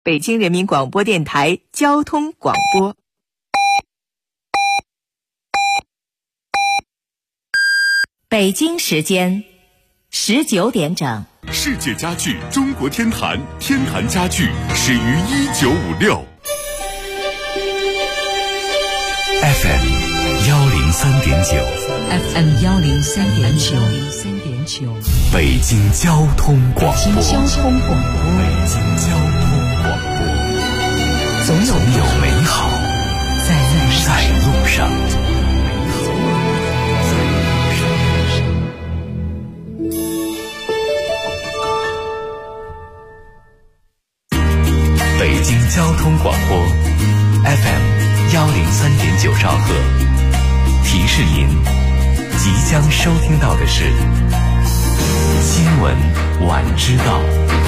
北京人民广播电台交通广播。北京时间19点整。 世界家具中国天坛，天坛家具始于1956。FM 103.9，FM 103.9， 北京交通广播， 北京交通广播，总有美好在路上。 北京交通广播 FM 103.9兆赫，提示您即将收听到的是新闻晚知道。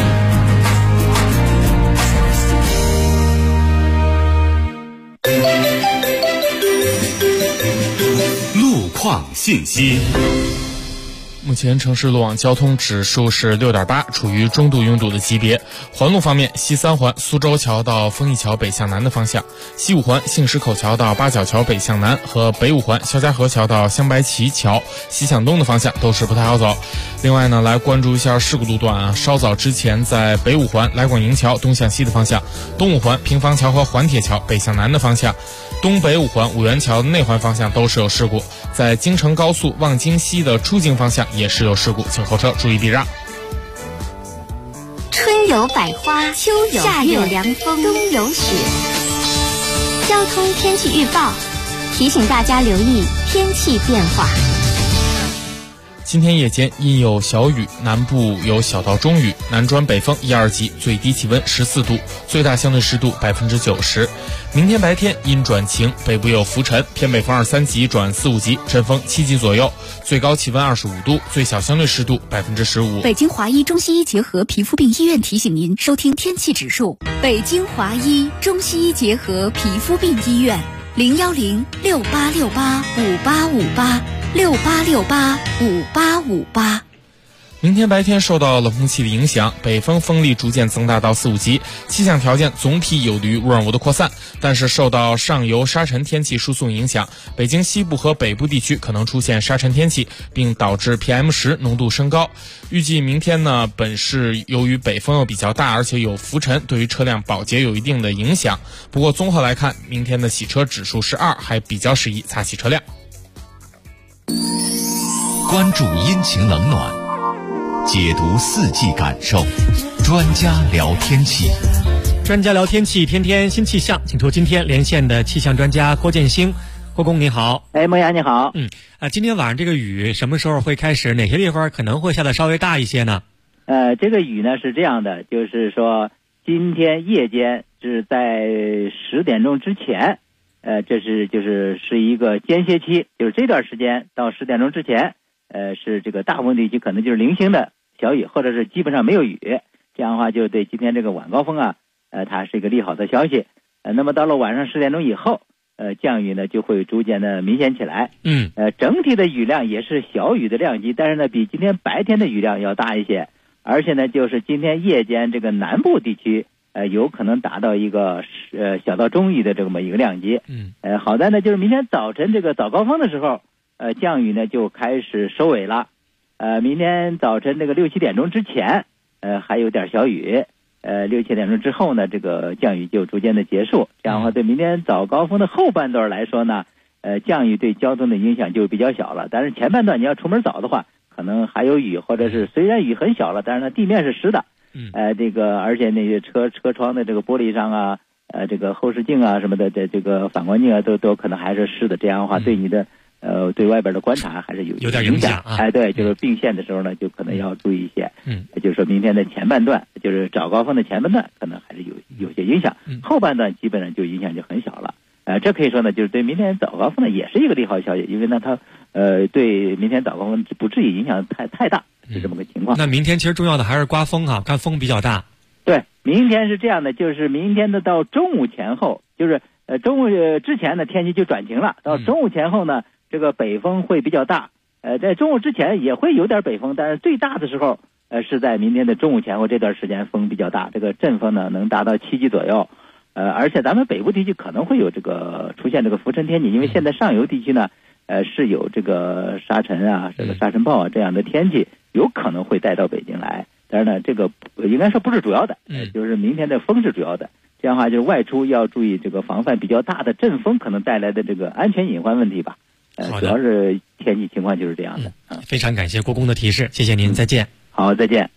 路况信息。 目前城市路网交通指数是 6.8， 处于中度拥堵的级别。环路方面，西三环苏州桥到丰益桥北向南的方向，西五环杏石口桥到八角桥北向南和北五环肖家河桥到香白旗桥西向东的方向都是不太好走。另外呢，来关注一下事故路段啊，稍早之前在北五环来广营桥东向西的方向，东五环平房桥和环铁桥北向南的方向，东北五环五元桥内环方向都是有事故。在京承高速望京西的出京方向也是有事故，请后车注意避让。 春有百花，秋有夏有凉风，冬有雪。交通天气预报提醒大家留意天气变化。 今天夜间阴有小雨，南部有小到中雨，南转北风1、2级，最低气温14度，最大相对湿度90%。明天白天阴转晴，北部有浮尘，偏北风2、3级转4、5级，阵风7级左右，最高气温25度，最小相对湿度15%。 北京华医中西医结合皮肤病医院提醒您收听天气指数。北京华医中西医结合皮肤病医院，0106868585858。 明天白天受到冷空气的影响，北风风力逐渐增大到4、5级，气象条件总体有利于污染物的扩散，但是受到上游沙尘天气输送影响，北京西部和北部地区可能出现沙尘天气，并导致 PM10 浓度升高。预计明天呢，本市由于北风又比较大，而且有浮尘，对于车辆保洁有一定的影响。不过综合来看，明天的洗车指数是2，还比较适宜擦洗车辆。 关注阴晴冷暖，解读四季感受，专家聊天气。 专家聊天气，天天新气象，请出今天连线的气象专家郭建兴。郭工你好。 梦阳你好。 今天晚上这个雨什么时候会开始？哪些地方可能会下得稍微大一些呢？ 这个雨呢是这样的，就是说今天夜间是在10点钟之前，这是一个间歇期，就是这段时间到10点钟之前，是这个大部分地区可能就是零星的小雨，或者是基本上没有雨，这样的话就对今天这个晚高峰啊，它是一个利好的消息。那么到了晚上10点钟以后，降雨呢就会逐渐的明显起来。整体的雨量也是小雨的量级，但是呢比今天白天的雨量要大一些，而且呢就是今天夜间这个南部地区有可能达到一个小到中雨的这么一个量级。好在呢就是明天早晨这个早高峰的时候，降雨呢就开始收尾了。明天早晨这个6、7点钟之前，还有点小雨。6、7点钟之后呢，这个降雨就逐渐的结束。这样的话，对明天早高峰的后半段来说呢，降雨对交通的影响就比较小了。但是前半段你要出门早的话，可能还有雨，或者是虽然雨很小了，但是呢地面是湿的。而且那个车窗的这个玻璃上啊，这个后视镜啊什么的，这个反光镜啊都可能还是湿的。这样的话，对你的对外边的观察还是有点影响啊。对，就是并线的时候呢，就可能要注意一些。就是说明天的前半段，就是早高峰的前半段，可能还是有些影响。后半段基本上就影响就很小了。这可以说呢，就是对明天早高峰呢也是一个利好消息，因为呢它对明天早高峰不至于影响太大，是这么个情况。 那明天其实重要的还是刮风哈，看风比较大。 对，明天是这样的，就是明天的到中午前后，就是中午之前呢天气就转晴了，到中午前后呢，这个北风会比较大。在中午之前也会有点北风，但是最大的时候是在明天的中午前后这段时间风比较大，这个阵风呢能达到7级左右。而且咱们北部地区可能会有这个出现这个浮尘天气，因为现在上游地区呢，是有这个沙尘啊、这个沙尘暴啊这样的天气，有可能会带到北京来。但是呢，这个应该说不是主要的，就是明天的风是主要的。这样的话，就是外出要注意这个防范比较大的阵风可能带来的这个安全隐患问题吧。主要是天气情况就是这样的。 非常感谢郭工的提示，谢谢您，再见。 好，再见。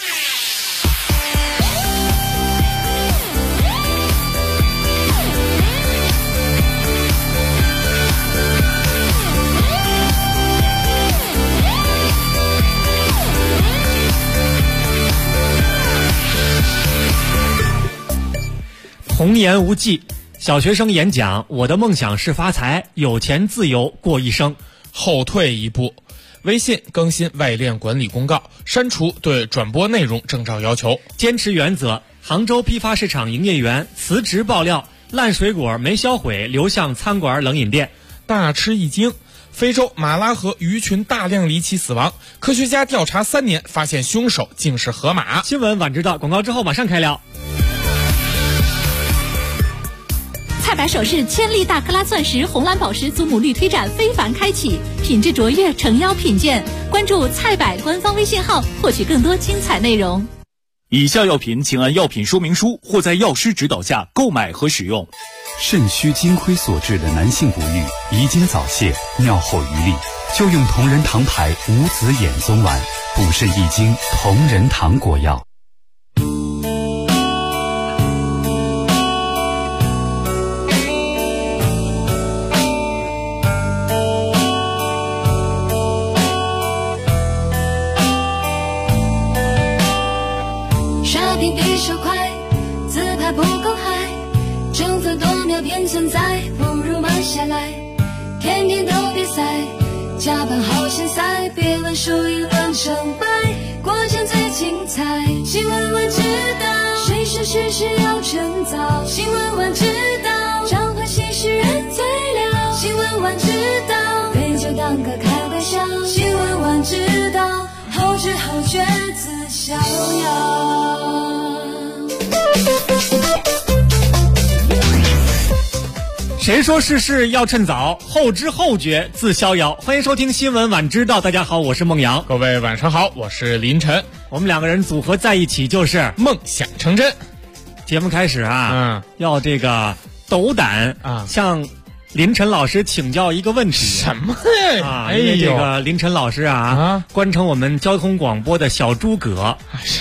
童言无忌，小学生演讲，我的梦想是发财，有钱自由过一生。 后退一步，微信更新外链管理公告，删除对转播内容证照要求。 坚持原则，杭州批发市场营业员辞职爆料，烂水果没销毁流向餐馆冷饮店。 大吃一惊，非洲马拉河鱼群大量离奇死亡，科学家调查3年发现凶手竟是河马。 新闻晚知道，广告之后马上开聊。 菜百首饰千粒大克拉钻石红蓝宝石祖母绿推展非凡开启，品质卓越，诚邀品鉴。关注菜百官方微信号，获取更多精彩内容。 以下药品请按药品说明书或在药师指导下购买和使用。 肾虚金亏所致的男性不育、遗精早泄、尿后余力，就用同仁堂牌无籽眼松丸，补肾益精，同仁堂果药。 便存在，不如慢下来。天天都比赛，加班好现赛，别问输赢论成败，过程最精彩。新闻晚知道，谁是事实要趁早。新闻晚知道，彰化新诗人最了。新闻晚知道，对就当个开玩笑。新闻晚知道，后知后觉自逍遥。 谁说世事要趁早，后知后觉自逍遥。欢迎收听新闻晚知道，大家好，我是孟阳。 各位晚上好，我是林晨。 我们两个人组合在一起就是梦想成真。 节目开始啊，要这个斗胆啊，向林晨老师请教一个问题。 什么呀？ 因为这个林晨老师官称我们交通广播的小诸葛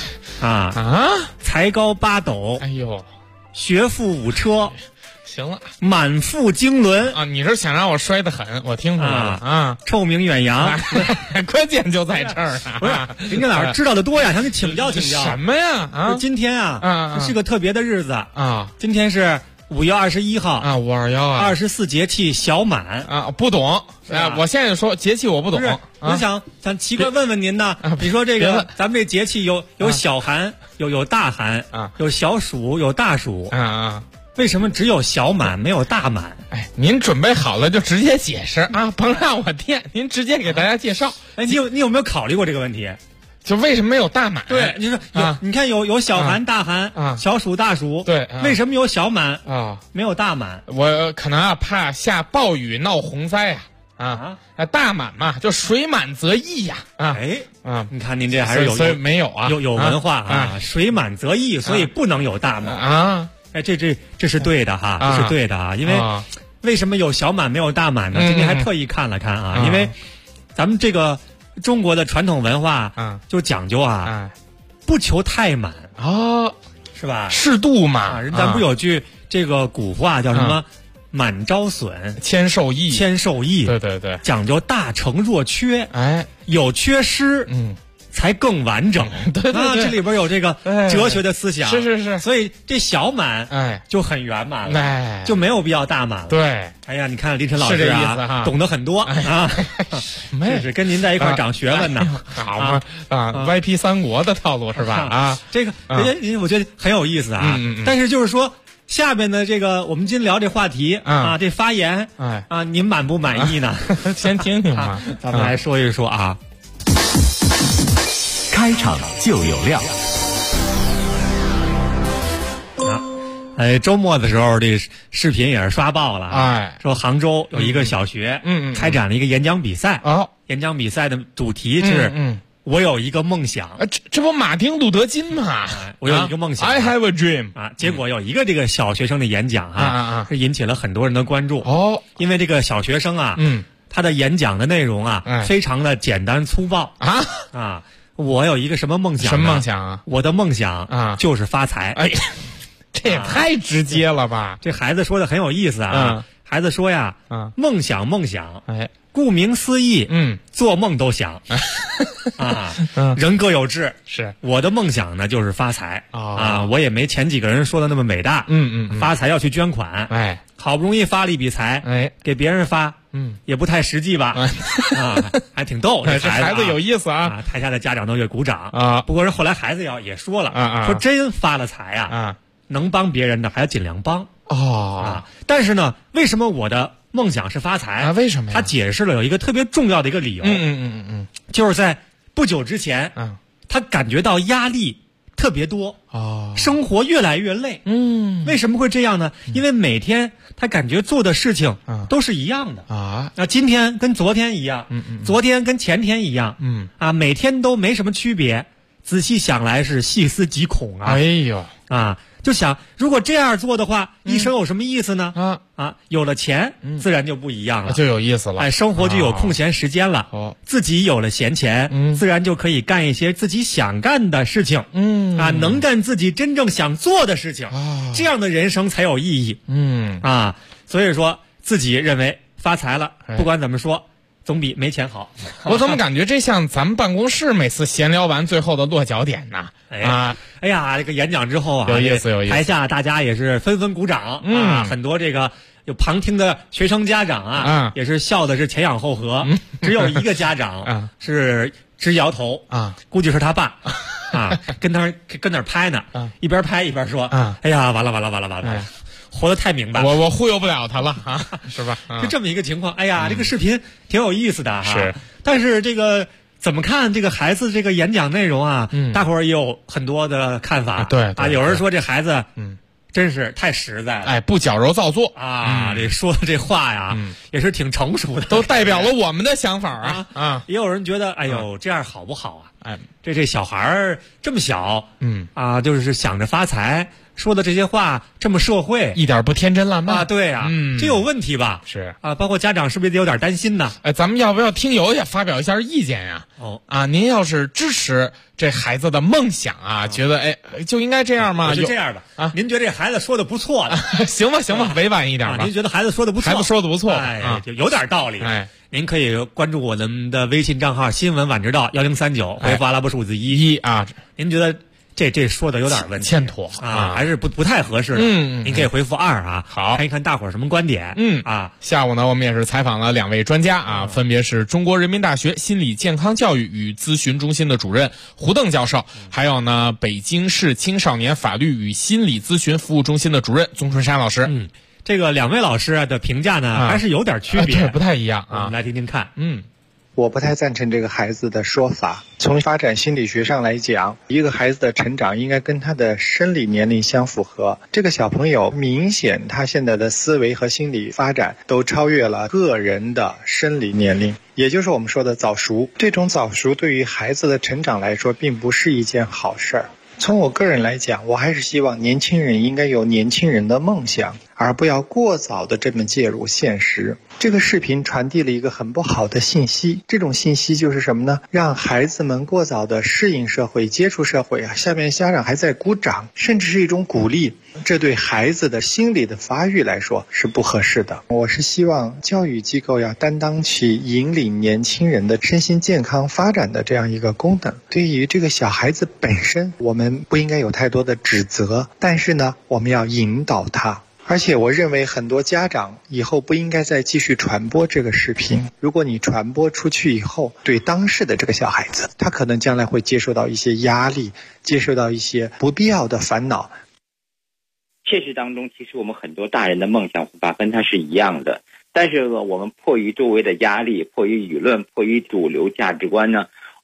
才高8斗，学富5车。 行了， 满腹经纶啊！你是想让我摔得狠？我听出来了啊！ 臭名远扬， 关键就在这儿啊！ 不是，林晨老师知道的多呀，向你请教请教。 什么呀？啊， 今天是个特别的日子啊！ 今天是5月21号啊，521啊 ，24节气小满啊，不懂我现在说节气我不懂。 我想奇怪问问您呢，比如说这个咱们这节气有小寒，有大寒啊， 有小暑，有大暑为什么只有小满没有大满？ 哎，您准备好了就直接解释啊，甭让我垫，您直接给大家介绍。 哎，你有没有考虑过这个问题？ 就为什么没有大满？ 对，你说你看有小寒、大寒小暑、大暑， 对， 为什么有小满没有大满？ 我可能怕下暴雨闹洪灾大满嘛，就水满则溢呀你看您这还是所以没有有文化水满则溢，所以不能有大满哎，这是对的哈，这是对的因为为什么有小满没有大满呢？今天还特意看了看因为咱们这个中国的传统文化就讲究不求太满是吧？ 适度嘛。 咱不有句这个古话叫什么？满招损， 谦受益。 谦受益， 对对对， 讲究大成若缺，有缺失，才更完整。 对， 这里边有这个哲学的思想。 是， 所以这小满就很圆满了，就没有必要大满了。 对， 哎呀，你看林晨老师懂得很多这是跟您在一块长学问呢。 好嘛，YP 三国的套路是吧？ 这个我觉得很有意思但是就是说。下边的这个，我们今天聊这话题这发言您满不满意呢？ 先听听吧， 咱们来说一说开开场就有料。 周末的时候，这视频也是刷爆了。说杭州有一个小学，开展了一个演讲比赛。演讲比赛的主题是我有一个梦想。 这不马丁路德金吗？ 我有一个梦想。 I have a dream。 结果有一个这个小学生的演讲是引起了很多人的关注。因为这个小学生他的演讲的内容非常的简单粗暴。我有一个什么梦想？ 什么梦想啊？ 我的梦想就是发财。 这也太直接了吧！ 这孩子说的很有意思孩子说呀，梦想，顾名思义，做梦都想人各有志。 是我的梦想呢，就是发财我也没前几个人说的那么伟大。发财要去捐款，好不容易发了一笔财，给别人发，也不太实际吧？还挺逗。这孩子有意思台下的家长都给鼓掌不过人后来孩子也说了，说真发了财能帮别人的还要尽量帮但是呢，为什么我的梦想是发财为什么呀？ 他解释了有一个特别重要的一个理由。就是在不久之前他感觉到压力特别多生活越来越累。为什么会这样呢？因为每天他感觉做的事情都是一样的那今天跟昨天一样，昨天跟前天一样，每天都没什么区别。仔细想来是细思极恐哎呦就想如果这样做的话，一生有什么意思呢？有了钱自然就不一样了， 就有意思了。 生活就有空闲时间了自己有了闲钱自然就可以干一些自己想干的事情能干自己真正想做的事情这样的人生才有意义所以说自己认为发财了不管怎么说总比没钱好。 我怎么感觉这像咱们办公室每次闲聊完最后的落脚点呢？ 哎呀，这个演讲之后有意思， 台下大家也是纷纷鼓掌很多这个有旁听的学生家长也是笑的是前仰后合只有一个家长是直摇头估计是他爸跟那儿拍呢一边拍一边说哎呀完了活得太明白了， 我忽悠不了他了是吧？ 就这么一个情况。哎呀，这个视频挺有意思的是， 但是这个怎么看这个孩子这个演讲内容大伙儿也有很多的看法。 对有人说这孩子真是太实在了， 不矫揉造作这说的这话呀也是挺成熟的， 都代表了我们的想法也有人觉得哎呦这样好不好这小孩儿这么小就是想着发财说的这些话这么社会， 一点不天真烂漫对这有问题吧？ 是包括家长是不是得有点担心呢？ 咱们要不要听友也发表一下意见呀？您要是支持这孩子的梦想觉得就应该这样吗？ 就这样吧您觉得这孩子说的不错了行吧委婉一点吧。 您觉得孩子说的不错， 孩子说的不错就有点道理您可以关注我们的微信账号新闻晚知道1039回复阿拉伯数字1您觉得这说的有点问题， 欠妥还是不太合适的。您可以回复2 好， 看一看大伙儿什么观点。 下午呢，我们也是采访了2位专家分别是中国人民大学心理健康教育与咨询中心的主任胡邓教授，还有呢北京市青少年法律与心理咨询服务中心的主任宗春山老师。 这个2位老师的评价呢，还是有点区别， 对，不太一样我们来听听看。 我不太赞成这个孩子的说法。从发展心理学上来讲，一个孩子的成长应该跟他的生理年龄相符合。这个小朋友明显他现在的思维和心理发展都超越了个人的生理年龄，也就是我们说的早熟。这种早熟对于孩子的成长来说并不是一件好事儿。从我个人来讲，我还是希望年轻人应该有年轻人的梦想，而不要过早的这么介入现实。这个视频传递了一个很不好的信息，这种信息就是什么呢？让孩子们过早的适应社会、接触社会下面家长还在鼓掌，甚至是一种鼓励，这对孩子的心理的发育来说是不合适的。我是希望教育机构要担当起引领年轻人的身心健康发展的这样一个功能。对于这个小孩子本身，我们不应该有太多的指责，但是呢，我们要引导他。而且我认为很多家长以后不应该再继续传播这个视频。如果你传播出去以后，对当事的这个小孩子，他可能将来会接受到一些压力，接受到一些不必要的烦恼。 现实当中，其实我们很多大人的梦想法跟他是一样的，但是我们迫于周围的压力，迫于舆论，迫于主流价值观呢，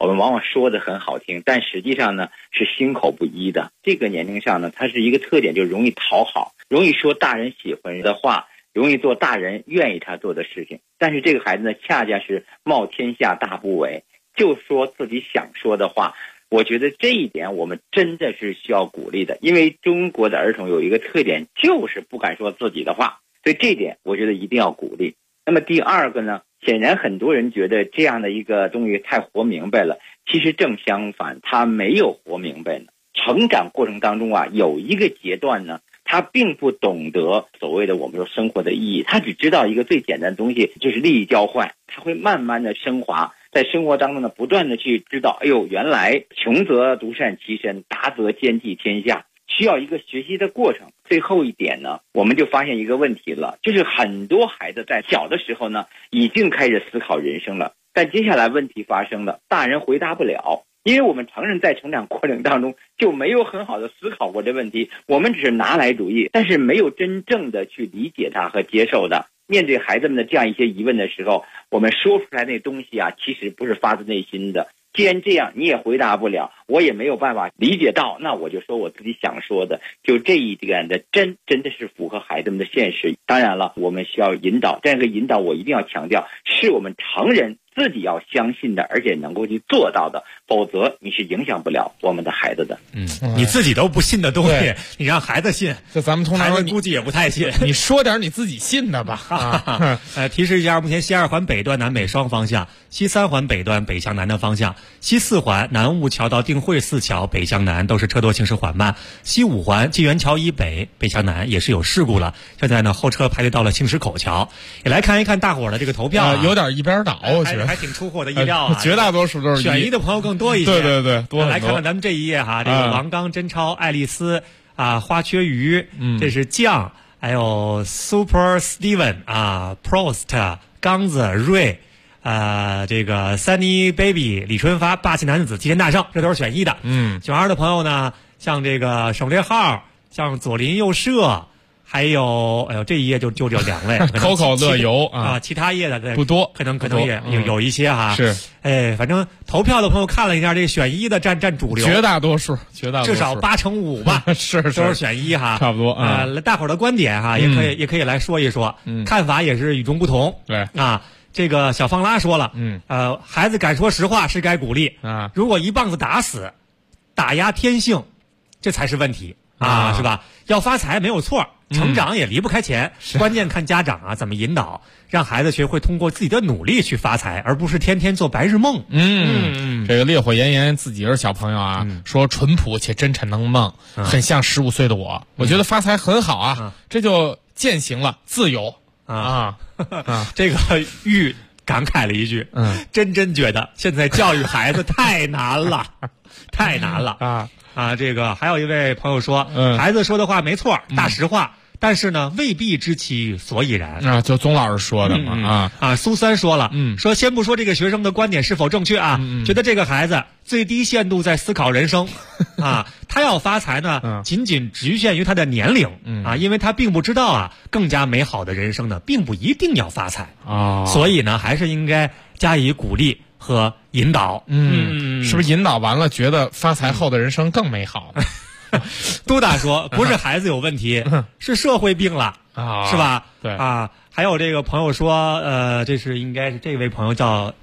我们往往说的很好听，但实际上呢是心口不一的。这个年龄上呢，它是一个特点，就容易讨好，容易说大人喜欢的话，容易做大人愿意他做的事情。但是这个孩子呢，恰恰是冒天下大不韪，就说自己想说的话。我觉得这一点我们真的是需要鼓励的，因为中国的儿童有一个特点，就是不敢说自己的话，所以这一点我觉得一定要鼓励。那么第二个呢，显然很多人觉得这样的一个东西太活明白了，其实正相反，他没有活明白呢。成长过程当中啊，有一个阶段呢，他并不懂得所谓的我们说生活的意义，他只知道一个最简单的东西，就是利益交换。他会慢慢的升华，在生活当中呢，不断的去知道，哎呦，原来穷则独善其身，达则兼济天下，需要一个学习的过程。最后一点呢，我们就发现一个问题了，就是很多孩子在小的时候呢，已经开始思考人生了，但接下来问题发生了，大人回答不了。因为我们成人在成长过程当中就没有很好的思考过这问题，我们只是拿来主义，但是没有真正的去理解它和接受的。面对孩子们的这样一些疑问的时候，我们说出来那东西啊，其实不是发自内心的。既然这样，你也回答不了，我也没有办法理解到，那我就说我自己想说的。就这一点的真的是符合孩子们的现实。当然了，我们需要引导，这个引导我一定要强调，是我们成人自己要相信的，而且能够去做到的，否则你是影响不了我们的孩子的。 你自己都不信的东西，你让孩子信， 这咱们通常孩子估计也不太信。 你说点你自己信的吧。 提示一下，目前西2环北段南北双方向，西3环北段北向南的方向，西4环南雾桥到定慧寺桥北向南都是车多行驶缓慢，西5环纪元桥以北北向南也是有事故了，现在呢后车排队到了青石口桥。也来看一看大伙儿的这个投票， 有点一边倒，我觉得还挺出乎我的意料啊。 绝大多数都是选一的朋友更多一些。 对，多很多。 来看看咱们这一页哈，这个王刚、真超、爱丽丝啊、花缺鱼，这是酱，还有 Super Steven 啊、Prost、刚子、瑞。这个 Sunny Baby、李春发、霸气男子、齐天大圣，这都是选一的。选2的朋友呢，像这个省略号，像左邻右舍，还有这一页就这2位 ，Coco 乐游啊， 其他页的不多， 可能也有一些哈。 是， 反正投票的朋友看了一下，这选一的占主流， 绝大多数， 至少85%吧， 是都是选一哈， 差不多啊。 大伙儿的观点哈，也可以来说一说，看法也是与众不同。 对啊。这个小方拉说了，孩子敢说实话是该鼓励啊。如果一棒子打死，打压天性，这才是问题啊，是吧？要发财没有错，成长也离不开钱，关键看家长啊怎么引导，让孩子学会通过自己的努力去发财，而不是天天做白日梦。 这个烈火炎炎自己是小朋友啊，说淳朴且真诚能梦，很像15岁的我。我觉得发财很好啊，这就践行了自由。 这个玉感慨了一句，真觉得现在教育孩子太难了，太难了啊！这个还有一位朋友说，孩子说的话没错，大实话。但是呢，未必知其所以然啊，就宗老师说的嘛苏三说了，说先不说这个学生的观点是否正确啊，觉得这个孩子最低限度在思考人生啊，他要发财呢，仅仅局限于他的年龄啊，因为他并不知道啊，更加美好的人生呢，并不一定要发财啊，所以呢，还是应该加以鼓励和引导。 是不是引导完了，觉得发财后的人生更美好？ 都大说不是孩子有问题，是社会病了是吧？ 对啊，还有这个朋友说，这是应该是这位朋友叫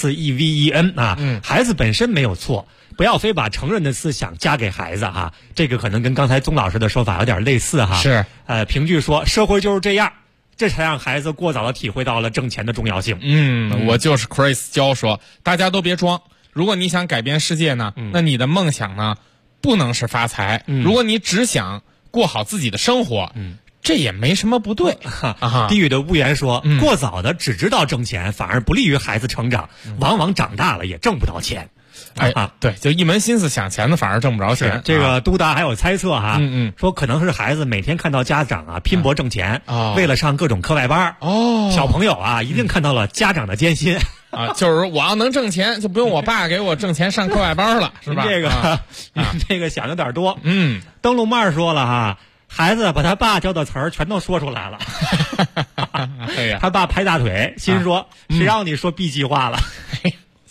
SEVEN 啊，孩子本身没有错，不要非把成人的思想加给孩子哈，这个可能跟刚才宗老师的说法有点类似哈。 是， 评剧说社会就是这样，这才让孩子过早的体会到了挣钱的重要性。 我就是 Chris 教说，大家都别装，如果你想改变世界呢，那你的梦想呢？不能是发财，如果你只想过好自己的生活，这也没什么不对。 地狱的屋檐说，过早的只知道挣钱，反而不利于孩子成长，往往长大了也挣不到钱。 对，就一门心思想钱的，反而挣不着钱。 这个都达还有猜测哈，说可能是孩子每天看到家长啊拼搏挣钱，为了上各种课外班，小朋友啊一定看到了家长的艰辛。 就是我要能挣钱，就不用我爸给我挣钱上课外班了，是吧？ 这个想有点多。灯笼妹说了哈，孩子把他爸教的词儿全都说出来了。他爸拍大腿，心说谁让你说 B 计划了？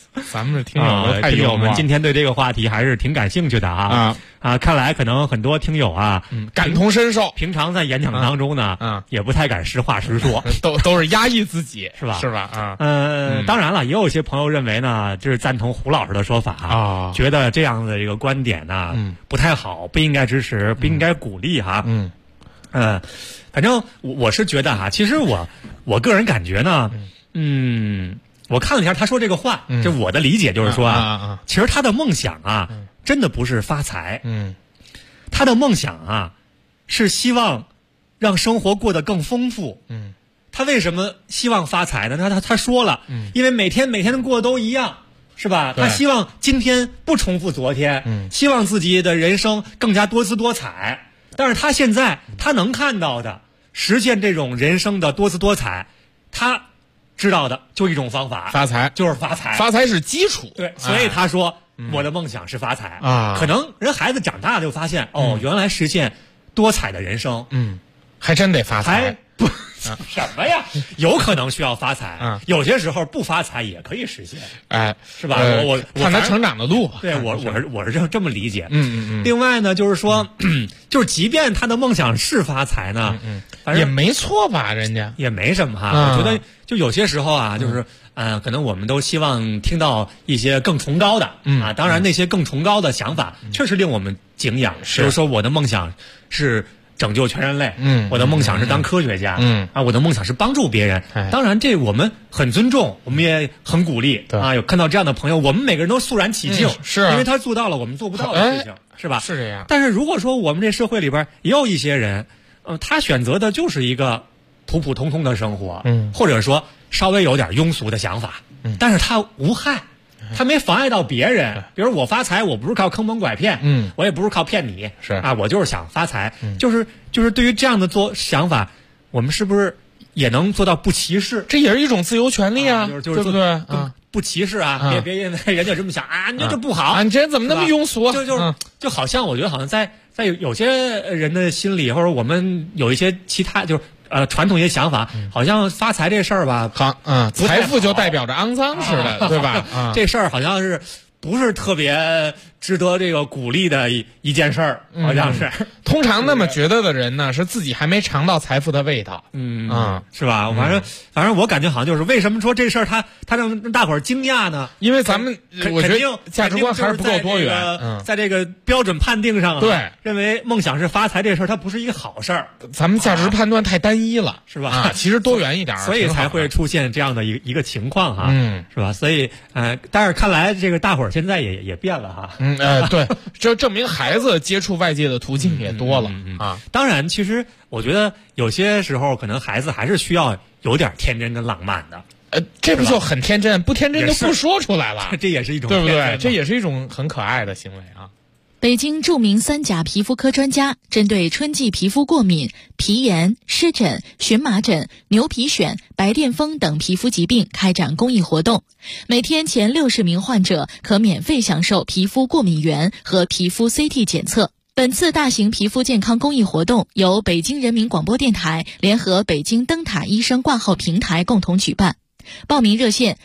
咱们的听友太幽默， 们今天对这个话题还是挺感兴趣的看来可能很多听友感同身受， 平常在演讲当中呢，也不太敢实话实说， 都是压抑自己， 是吧？ 是吧？ 当然了，也有一些朋友认为呢，就是赞同胡老师的说法觉得这样的一个观点呢，不太好，不应该支持，不应该鼓励反正我是觉得其实我个人感觉呢，我看了一下他说这个话，就我的理解就是说其实他的梦想真的不是发财，他的梦想是希望让生活过得更丰富，他为什么希望发财呢？他说了，因为每天过得都一样，是吧？他希望今天不重复昨天，希望自己的人生更加多姿多彩。但是他现在他能看到的实现这种人生的多姿多彩，他知道的就一种方法， 发财， 就是发财， 发财是基础。 对，所以他说我的梦想是发财可能人孩子长大就发现原来实现多彩的人生还真得发财。 不什么呀？有可能需要发财有些时候不发财也可以实现，是吧？我看他成长的路。 对，我是这么理解。另外呢，就是说，就是即便他的梦想是发财呢， 也没错吧？人家也没什么我觉得就有些时候就是可能我们都希望听到一些更崇高的当然那些更崇高的想法确实令我们敬仰。比如说我的梦想是拯救全人类，我的梦想是当科学家，我的梦想是帮助别人。当然，这我们很尊重，我们也很鼓励有看到这样的朋友，我们每个人都肃然起敬， 是因为他做到了我们做不到的事情，是吧？ 是这样。 但是如果说我们这社会里边也有一些人，他选择的就是一个普普通通的生活，或者说稍微有点庸俗的想法，但是他无害。他没妨碍到别人，比如我发财，我不是靠坑蒙拐骗，我也不是靠骗你，我就是想发财，就是对于这样的想法，我们是不是也能做到不歧视？ 这也是一种自由权利就是对不对不歧视别因为人家这么想你这不好， 你这人怎么那么庸俗？ 就好像我觉得好像在有些人的心里，或者我们有一些其他就是。传统一些想法，好像发财这事儿吧， 财富就代表着肮脏似的，对吧？ 这事儿好像是不是特别值得这个鼓励的一件事儿，好像是。 通常那么觉得的人呢，是自己还没尝到财富的味道， 是吧？反正我感觉好像就是为什么说这事儿他让大伙儿惊讶呢？ 因为咱们我觉得价值观还是不够多元， 在这个标准判定上对认为梦想是发财这事儿，它不是一个好事儿。 咱们价值判断太单一了， 是吧？ 其实多元一点， 所以才会出现这样的一个情况是吧？所以但是看来这个大伙儿现在也变了对，这证明孩子接触外界的途径也多了当然，其实我觉得有些时候可能孩子还是需要有点天真跟浪漫的。 这不就很天真？不天真就不说出来了。 这也是一种对不对？这也是一种很可爱的行为北京著名3甲皮肤科专家针对春季皮肤过敏、皮炎、湿疹、荨麻疹、牛皮癣、白癜风等皮肤疾病开展公益活动，每天前60名患者可免费享受皮肤过敏原和皮肤 CT 检测。本次大型皮肤健康公益活动由北京人民广播电台联合北京灯塔医生挂号平台共同举办。报名热线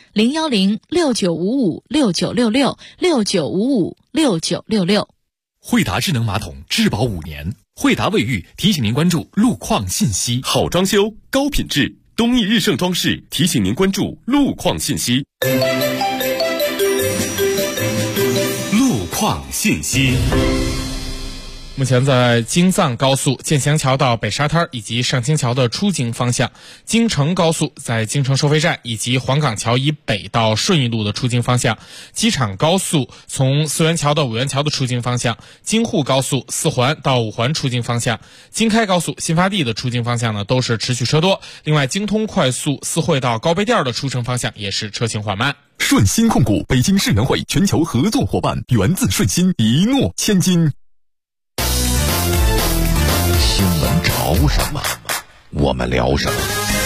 010-6955-6966，6955-6966。 惠达智能马桶质保5年，惠达卫浴提醒您关注路况信息。 好装修，高品质，东易日盛装饰提醒您关注路况信息。 路况信息。 目前在京藏高速建祥桥到北沙滩以及上清桥的出京方向，京承高速在京承收费站以及黄岗桥以北到顺义路的出京方向，机场高速从四元桥到五元桥的出京方向，京沪高速4环到5环出京方向，京开高速新发地的出京方向呢都是持续车多。另外，京通快速4惠到高碑店的出城方向也是车行缓慢。 顺鑫控股北京世能会全球合作伙伴，源自顺鑫，一诺千金。 新闻潮什么，我们聊什么。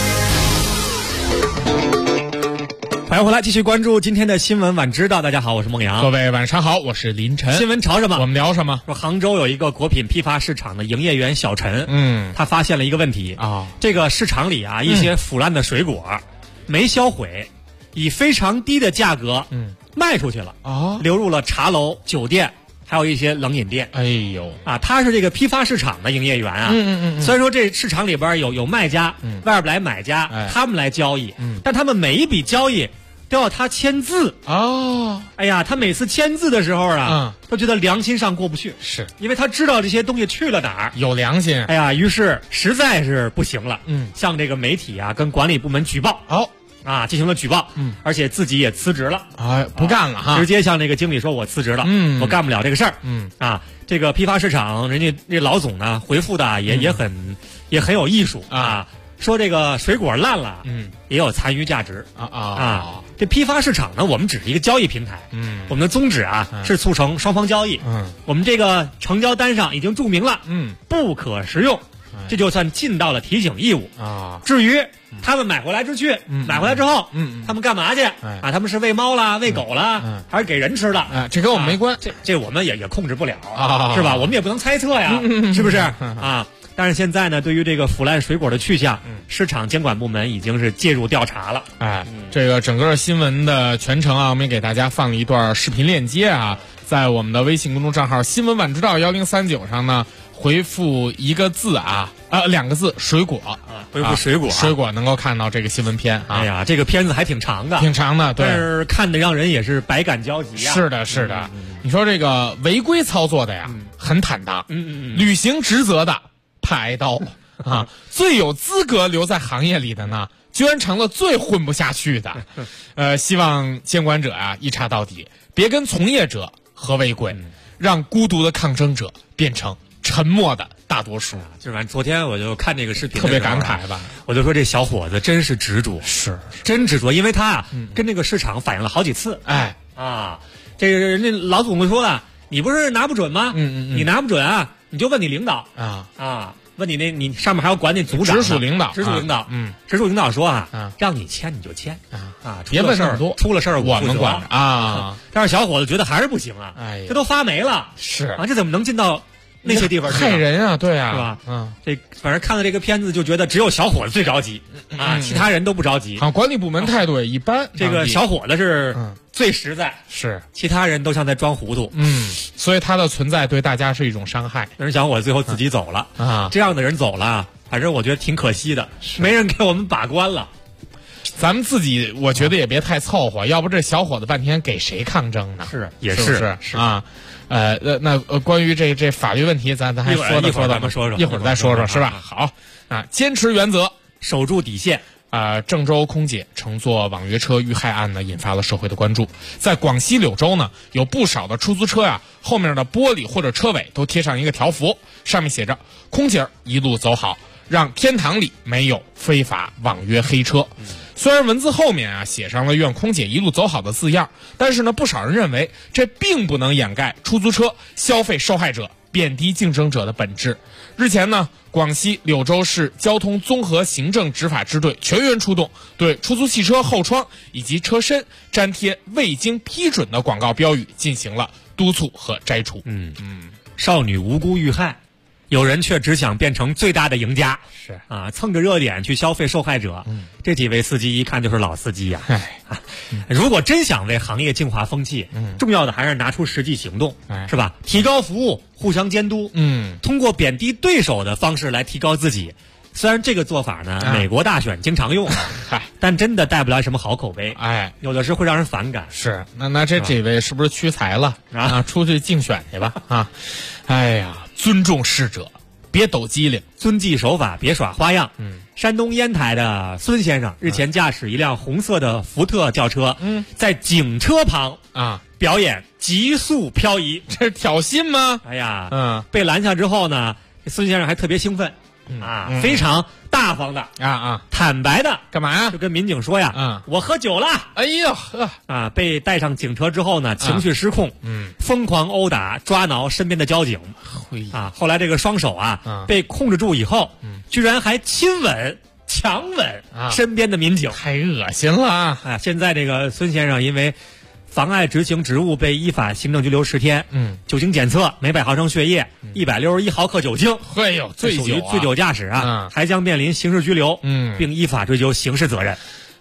欢迎回来，继续关注今天的新闻晚知道。大家好，我是孟阳。 各位晚上好，我是林晨。 新闻潮什么？ 我们聊什么？ 说杭州有一个果品批发市场的营业员小陈，他发现了一个问题这个市场里一些腐烂的水果没销毁，以非常低的价格卖出去了啊，流入了茶楼、酒店，还有一些冷饮店。 哎呦啊，他是这个批发市场的营业员啊。虽然说这市场里边有卖家，外边来买家，他们来交易，但他们每一笔交易都要他签字哦。 哎呀，他每次签字的时候啊，都觉得良心上过不去， 是因为他知道这些东西去了哪儿， 有良心。 哎呀，于是实在是不行了，向这个媒体啊跟管理部门举报。进行了举报，而且自己也辞职了， 不干了哈， 直接向这个经理说我辞职了，我干不了这个事儿，这个批发市场人家这老总呢回复的也很有艺术啊，说这个水果烂了，也有残余价值这批发市场呢，我们只是一个交易平台，我们的宗旨是促成双方交易，我们这个成交单上已经注明了，不可食用，这就算尽到了提醒义务啊。至于他们买回来之后，他们干嘛去他们是喂猫啦、喂狗啦，还是给人吃的？ 这跟我们没关， 这我们也控制不了是吧？我们也不能猜测呀，是不是啊？但是现在呢，对于这个腐烂水果的去向，市场监管部门已经是介入调查了。 这个整个新闻的全程啊，我们也给大家放了一段视频链接啊，在我们的微信公众账号新闻晚知道1039上呢，回复一个字2个字水果回复水果能够看到这个新闻片啊。 哎呀，这个片子还挺长的，对，但是看得让人也是百感交集啊。 是的，你说这个违规操作的呀，很坦荡，履行职责的怕挨刀最有资格留在行业里的呢，居然成了最混不下去的。希望监管者一查到底，别跟从业者合为贵，让孤独的抗争者变成沉默的大多数。 这玩意昨天我就看这个视频， 特别感慨吧。 我就说这小伙子真是执着， 是真执着，因为他跟这个市场反映了好几次。这个人家老总就说了，你不是拿不准吗？你拿不准你就问你领导问你上面还要管你组长直属领导， 直属领导说让你签你就签别问那么多， 出了事儿我们管着但是小伙子觉得还是不行这都发霉了， 是这怎么能进到那些地方害人啊？对啊， 是吧？这反正看到这个片子就觉得只有小伙子最着急其他人都不着急。 管理部门态度也一般。 这个小伙子是最实在， 是其他人都像在装糊涂。 所以他的存在对大家是一种伤害。 但是小伙子最后自己走了这样的人走了，反正我觉得挺可惜的，没人给我们把关了。 咱们自己我觉得也别太凑合，要不这小伙子半天给谁抗争呢？ 也是那关于这法律问题，咱还说一会儿咱们说， 一会儿再说是吧？好坚持原则， 守住底线。 郑州空姐乘坐网约车遇害案呢，引发了社会的关注。在广西柳州呢，有不少的出租车后面的玻璃或者车尾都贴上一个条幅，上面写着“空姐一路走好，让天堂里没有非法网约黑车”。虽然文字后面写上了愿空姐一路走好的字样，但是呢，不少人认为这并不能掩盖出租车消费受害者、贬低竞争者的本质。日前呢，广西柳州市交通综合行政执法支队全员出动，对出租汽车后窗以及车身粘贴未经批准的广告标语进行了督促和摘除。 少女无辜遇害，有人却只想变成最大的赢家， 是蹭着热点去消费受害者。这几位司机一看就是老司机如果真想为行业净化风气，重要的还是拿出实际行动，是吧？提高服务，互相监督，通过贬低对手的方式来提高自己。虽然这个做法呢，美国大选经常用但真的带不来什么好口碑，有的时候会让人反感。 是，那这几位是不是屈才了出去竞选去吧哎呀，尊重逝者，别抖机灵， 遵纪守法，别耍花样。山东烟台的孙先生日前驾驶一辆红色的福特轿车，在警车旁表演极速漂移， 这是挑衅吗？ 哎呀，被拦下之后呢，孙先生还特别兴奋非常大方的坦白的干嘛呀？ 就跟民警说我喝酒了。 哎呦被带上警车之后呢，情绪失控，疯狂殴打抓挠身边的交警后来这个双手被控制住以后，居然还亲吻强吻身边的民警， 太恶心了现在这个孙先生因为妨碍执行职务被依法行政拘留10天，酒精检测每100毫升血液161毫克酒精， 醉属于醉酒驾驶还将面临刑事拘留，并依法追究刑事责任。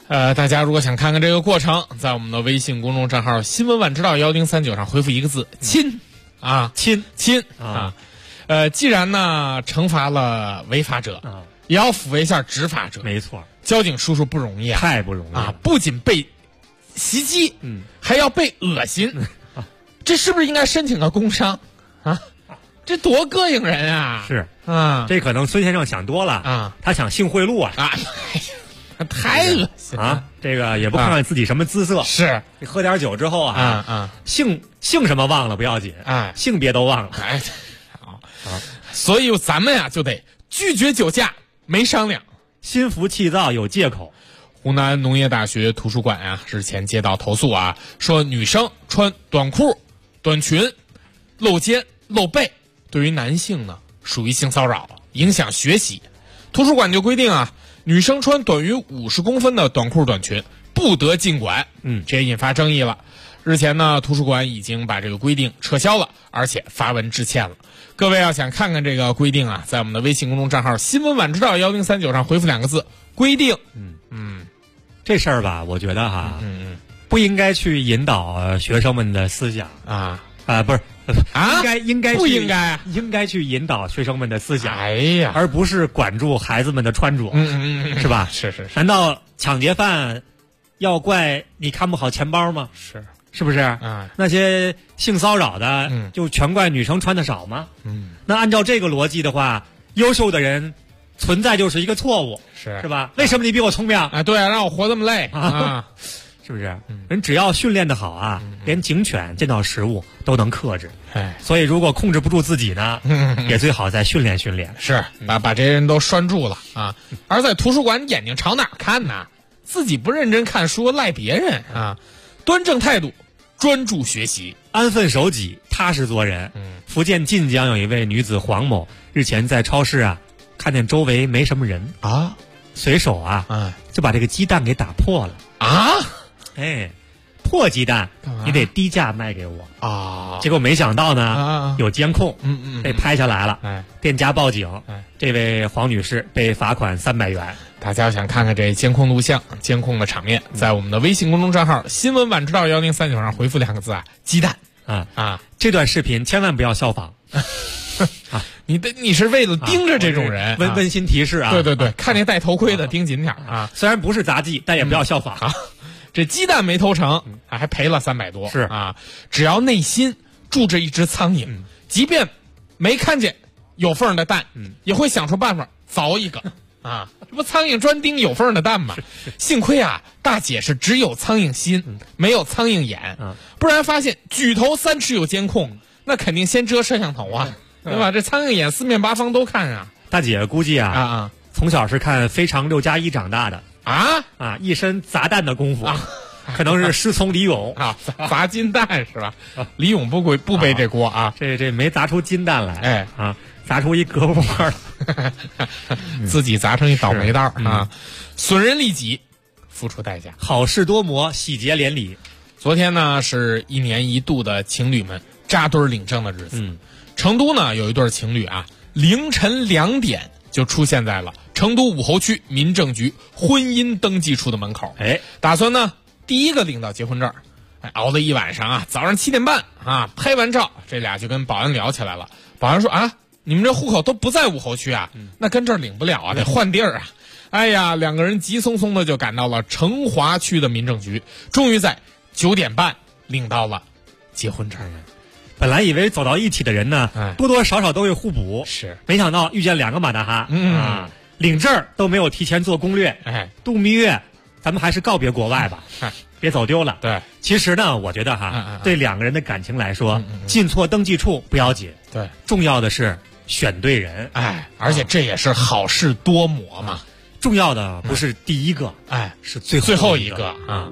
大家如果想看看这个过程，在我们的微信公众账号新闻晚知道1039上回复一个字亲啊，亲啊。既然呢惩罚了违法者啊，也要抚慰一下执法者。 没错， 交警叔叔不容易啊， 太不容易啊！不仅被袭击，还要被恶心，这是不是应该申请个工伤啊？这多膈应人啊！ 是啊， 这可能孙先生想多了啊，他想性贿赂啊！ 太恶心啊！这个也不看看自己什么姿色， 是你喝点酒之后啊，性什么忘了不要紧，性别都忘了， 所以咱们呀就得拒绝酒驾，没商量， 心浮气躁有借口。 湖南农业大学图书馆啊日前接到投诉啊，说女生穿短裤、短裙、露肩、露背，对于男性呢属于性骚扰，影响学习。图书馆就规定啊，女生穿短于50公分的短裤短裙不得进馆，这也引发争议了。日前呢，图书馆已经把这个规定撤销了，而且发文致歉了。各位要想看看这个规定啊，在我们的微信公众账号新闻晚知道1039上回复2个字规定。 这事儿吧，我觉得不应该去引导学生们的思想不是应该不应该应该去引导学生们的思想， 哎呀， 而不是管住孩子们的穿着，是吧？ 是。 难道抢劫犯要怪你看不好钱包吗？是不是？那些性骚扰的，就全怪女生穿的少吗？那按照这个逻辑的话，优秀的人存在就是一个错误，是吧？为什么你比我聪明啊？对啊，让我活这么累啊， 是不是？人只要训练的好啊，连警犬见到食物都能克制。所以如果控制不住自己呢，也最好再训练训练。 是把这些人都拴住了啊！而在图书馆，眼睛朝哪看呢？自己不认真看书，赖别人啊！端正态度，专注学习， 安分守己，踏实做人。福建晋江有一位女子黄某，日前在超市啊，看见周围没什么人啊，随手就把这个鸡蛋给打破了啊！破鸡蛋你得低价卖给我啊！结果没想到呢，有监控，被拍下来了。店家报警，这位黄女士被罚款300元。 大家想看看这监控录像、监控的场面，在我们的微信公众账号新闻晚知道1039上回复2个字鸡蛋这段视频千万不要效仿你是为了盯着这种人， 温馨提示啊！ 对，看见戴头盔的盯紧点啊！ 虽然不是杂技，但也不要效仿这鸡蛋没偷成，还赔了300多。 是啊，只要内心住着一只苍蝇，即便没看见有缝的蛋，也会想出办法凿一个啊！这不苍蝇专盯有缝的蛋吗？幸亏啊，大姐是只有苍蝇心，没有苍蝇眼，不然发现举头3尺有监控，那肯定先遮摄像头啊，对吧？这苍蝇眼四面八方都看啊！ 大姐估计从小是看《非常6+1》长大的。一身砸蛋的功夫可能是师从李勇砸金蛋是吧？李勇不背这锅啊， 这没砸出金蛋来，砸出一胳膊窝了， 自己砸成一倒霉蛋啊，损人利己，付出代价， 好事多磨，喜结连理。 昨天呢是1年一度的情侣们扎堆领证的日子，成都呢有一对情侣凌晨2点就出现在了成都武侯区民政局婚姻登记处的门口，打算呢第一个领到结婚证，熬了一晚上早上7点半拍完照，这俩就跟保安聊起来了。保安说你们这户口都不在武侯区那跟这儿领不了得换地儿哎呀，两个人急匆匆的就赶到了成华区的民政局，终于在9点半领到了结婚证。 本来以为走到一起的人呢，多多少少都会互补，没想到遇见2个马大哈，领证都没有提前做攻略，度蜜月，咱们还是告别国外吧，别走丢了。 对， 其实呢，我觉得对2个人的感情来说，进错登记处不要紧， 对， 重要的是选对人， 而且这也是好事多磨嘛， 重要的不是第一个，是最后一个啊。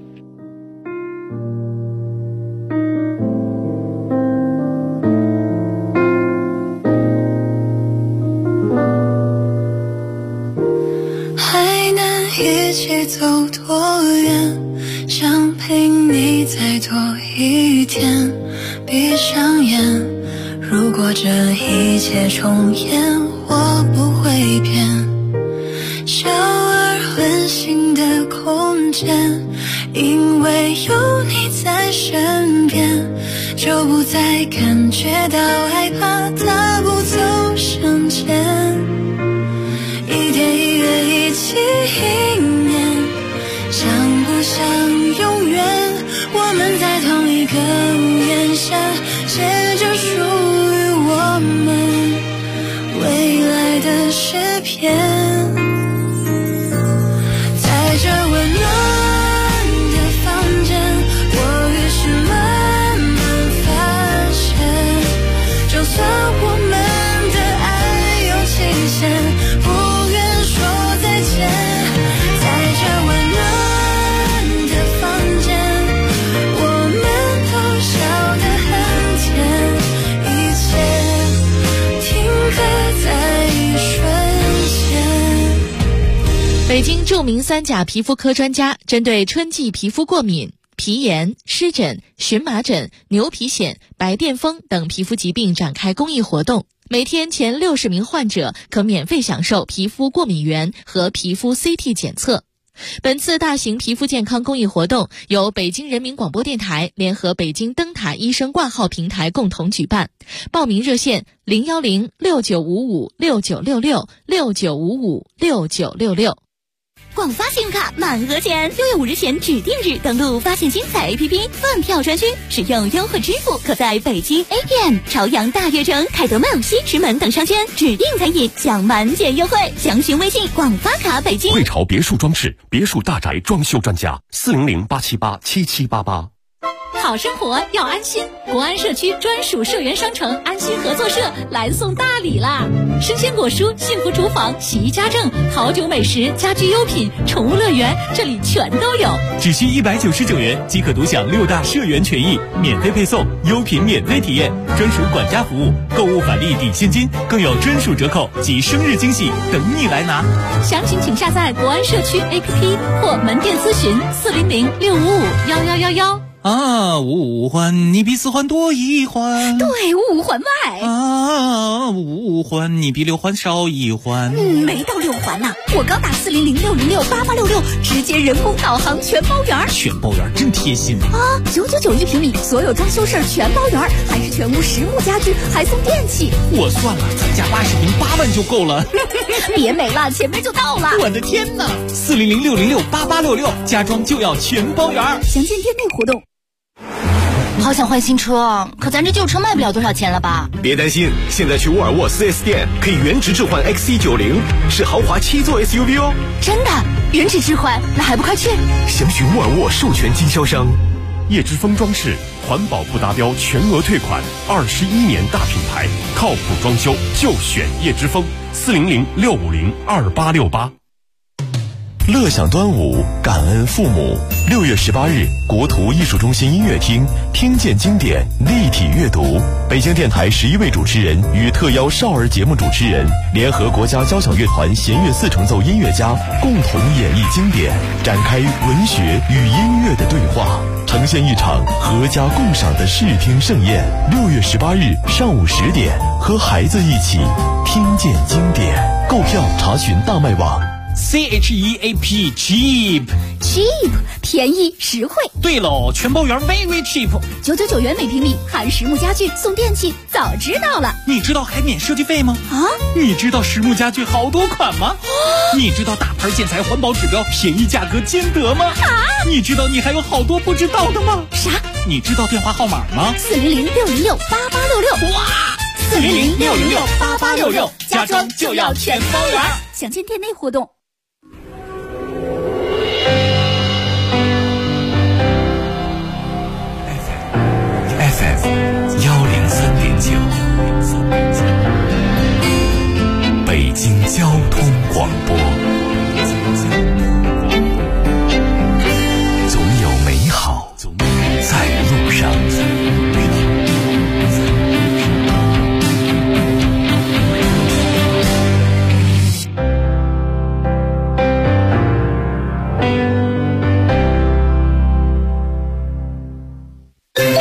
一起走多远，想陪你再多一天。闭上眼，如果这一切重演，我不会变。小而温馨的空再感觉到害怕，大步走向前，一天一月一起一年，想不想永远我们在同一个屋檐下，写着属于我们未来的诗篇。在这温暖的房间，我越是慢慢发现，就算我们的爱有期限，不愿说再见。在这温暖的房间，我们都笑得很甜，一切停格在一瞬间。 北京著名3甲皮肤科专家针对春季皮肤过敏、皮炎、湿疹、荨麻疹、牛皮癣、白癜风等皮肤疾病展开公益活动，每天前60名患者可免费享受皮肤过敏原和皮肤 CT 检测。本次大型皮肤健康公益活动由北京人民广播电台联合北京灯塔医生挂号平台共同举办，报名热线0106955696669556966。 广发信用卡满额钱，6月5日前指定日登录发现新彩 APP 饭票专区，使用优惠支付，可在北京 APM、朝阳大悦城、凯德梦、西直门等商圈指定餐饮享满减优惠。详询微信广发卡北京。 汇潮别墅装饰，别墅大宅装修专家，400-878-7788。 好生活要安心，国安社区专属社员商城安心合作社来送大礼啦！生鲜果蔬、幸福厨房、洗衣家政、好酒美食、家居优品、宠物乐园，这里全都有。 只需199元即可独享6大社员权益，免费配送，优品免费体验，专属管家服务，购物返利抵现金，更有专属折扣及生日惊喜等你来拿。 详情请下载国安社区 APP 或门店咨询400-655-1111。 五环你比4环多1环， 对，5环外。 5环你比6环少1环。 没到6环呢，我刚打400-606-8866，直接人工导航全包圆。 全包圆真贴心 ！999一平米，所有装修事儿全包圆，还是全屋实木家具，还送电器。 我算了，咱家80平8万就够了。 别美了，前面就到了。 我的天哪！400-606-8866，家装就要全包圆。 详见店内活动。 好想换新车，可咱这旧车卖不了多少钱了吧？ 别担心，现在去沃尔沃 4S 店可以原值置换 XC90，是豪华7座 SUV 哦。 真的？原值置换？那还不快去？ 详询沃尔沃授权经销商。叶之峰装饰，环保不达标全额退款，21年大品牌，靠谱装修就选叶之峰。400-650-2868。乐享端午，感恩父母。6月18日，国图艺术中心音乐厅，听见经典，立体阅读。北京电台11位主持人与特邀少儿节目主持人，联合国家交响乐团弦乐4重奏音乐家，共同演绎经典，展开文学与音乐的对话，呈现一场合家共赏的视听盛宴。6月18日上午10点，和孩子一起听见经典。购票查询大麦网。 CHEAP cheap 便宜实惠。 对喽，全包圆 very cheap， 999元每平米，含实木家具送电器。早知道了。 你知道还免设计费吗？你知道实木家具好多款吗？你知道大牌建材环保指标，便宜价格兼得吗？你知道你还有好多不知道的吗？ 啥？ 你知道电话号码吗 ？400-606-8866。 哇！400-606-8866，家装就要全包圆。 详见店内活动。 FM 103.9，北京交通广播。总有美好在路上。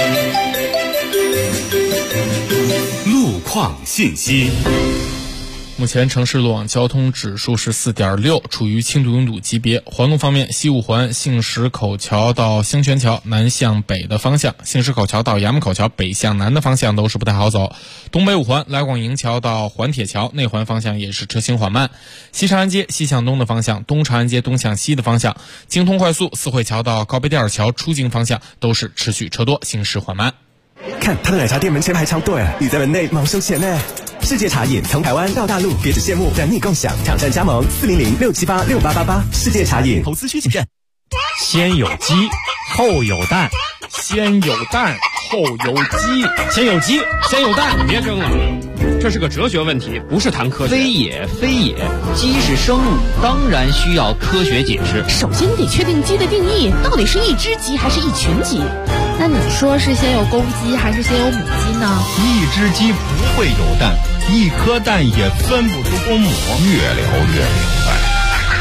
路况信息。 目前城市路网交通指数是4.6，处于轻度拥堵级别。环路方面，西五环杏石口桥到兴泉桥南向北的方向，杏石口桥到衙门口桥北向南的方向都是不太好走。东北五环来广营桥到环铁桥内环方向也是车行缓慢。西长安街西向东的方向，东长安街东向西的方向，京通快速四惠桥到高碑店桥出境方向都是持续车多，行驶缓慢。 看他的奶茶店门前排长队，你在门内忙收钱呢。世界茶饮从台湾到大陆，别只羡慕，等你共享。挑战加盟400-678-6888。世界茶饮，投资需谨慎。 先有鸡，后有蛋。 先有蛋，后有鸡。 先有鸡，先有蛋。 别争了，这是个哲学问题，不是谈科学。 非也，鸡是生物，当然需要科学解释。 首先得确定鸡的定义，到底是一只鸡还是一群鸡？那你说是先有公鸡还是先有母鸡呢？ 一只鸡不会有蛋，一颗蛋也分不出公母。 越聊越明白。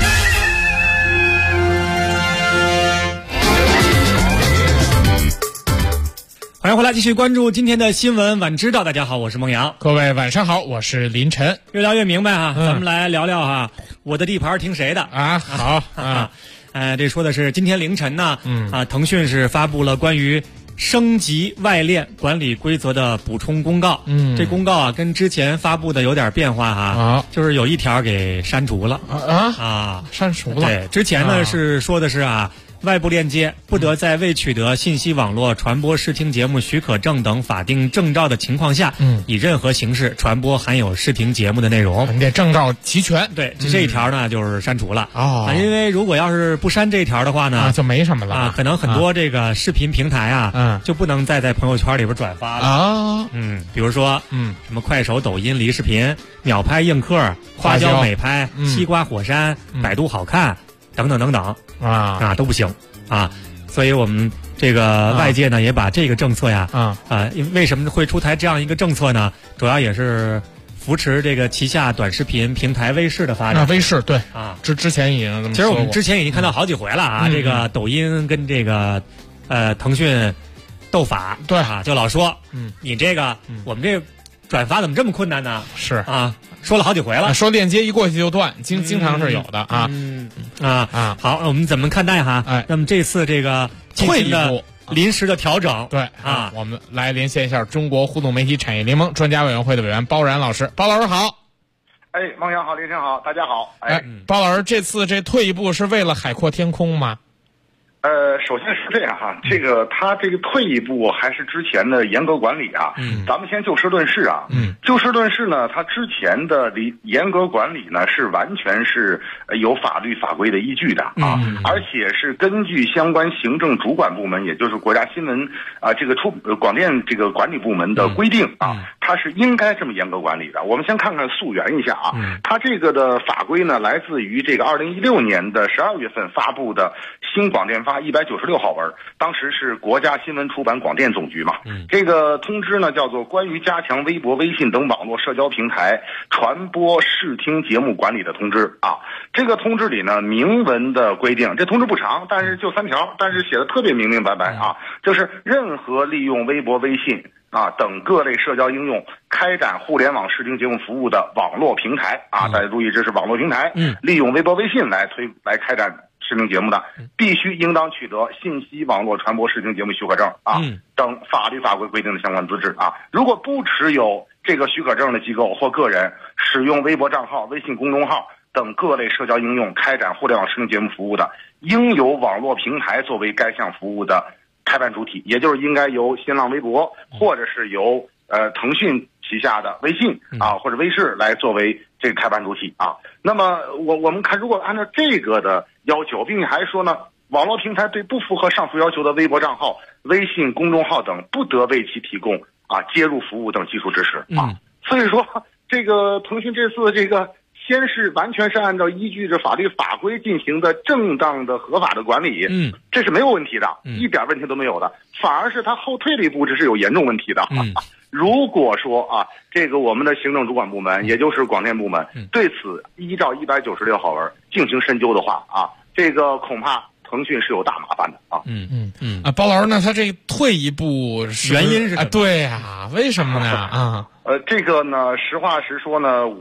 欢迎回来，继续关注今天的新闻晚知道。大家好，我是孟阳。 各位晚上好，我是林晨。 越聊越明白啊，咱们来聊聊哈，我的地盘听谁的啊？好啊， 这说的是今天凌晨呢，腾讯是发布了关于升级外链管理规则的补充公告。这公告啊跟之前发布的有点变化哈，就是有一条给删除了删除了。 对，之前呢是说的是外部链接不得在未取得信息网络传播视听节目许可证等法定证照的情况下，以任何形式传播含有视听节目的内容。 你得证照齐全。 对，这一条呢就是删除了因为如果要是不删这一条的话呢， 就没什么了可能很多这个视频平台就不能再在朋友圈里边转发了比如说什么快手、抖音、梨视频、秒拍、映客、花椒美拍、西瓜火山、百度好看等等等等都不行所以我们这个外界呢也把这个政策呀为什么会出台这样一个政策呢？主要也是扶持这个旗下短视频平台微视的发展。 微视对之前已经这么其实我们之前已经看到好几回了这个抖音跟这个腾讯斗法就老说你这个我们这个转发怎么这么困难呢？ 是说了好几回了， 说链接一过去就断，经常是有的好，我们怎么看待那么这次这个退一步临时的调整， 对我们来连线一下中国互动媒体产业联盟专家委员会的委员包然老师。包老师好。 孟阳好，林晨好，大家好。 包老师，这次这退一步是为了海阔天空吗？ 首先是这样这个他这个退一步还是之前的严格管理咱们先就事论事就事论事呢，他之前的严格管理呢是完全是有法律法规的依据的而且是根据相关行政主管部门，也就是国家新闻这个广电这个管理部门的规定它是应该这么严格管理的。我们先看看溯源一下它这个的法规呢来自于这个2016年的12月份发布的新广电法196号文，当时是国家新闻出版广电总局嘛。这个通知呢叫做关于加强微博、微信等网络社交平台传播视听节目管理的通知这个通知里呢明文的规定，这通知不长，但是就3条，但是写的特别明明白白就是任何利用微博、微信等各类社交应用开展互联网视听节目服务的网络平台大家注意，这是网络平台利用微博、微信来开展视听节目的，必须应当取得信息网络传播视听节目许可证等法律法规规定的相关资质如果不持有这个许可证的机构或个人使用微博账号、微信公众号等各类社交应用开展互联网视听节目服务的，应由网络平台作为该项服务的开办主体，也就是应该由新浪微博或者是由腾讯旗下的微信或者微视来作为这个开办主体那么我们看，如果按照这个的要求，并且还说呢，网络平台对不符合上述要求的微博账号、微信公众号等，不得为其提供接入服务等技术支持所以说，这个腾讯这次这个先是完全是按照依据着法律法规进行的正当的合法的管理这是没有问题的一点问题都没有的，反而是他后退了一步，这是有严重问题的如果说这个我们的行政主管部门，也就是广电部门对此依照196号文进行深究的话这个恐怕腾讯是有大麻烦的包老师，那他这退一步原因是什么？ 对为什么呢这个呢，实话实说呢，我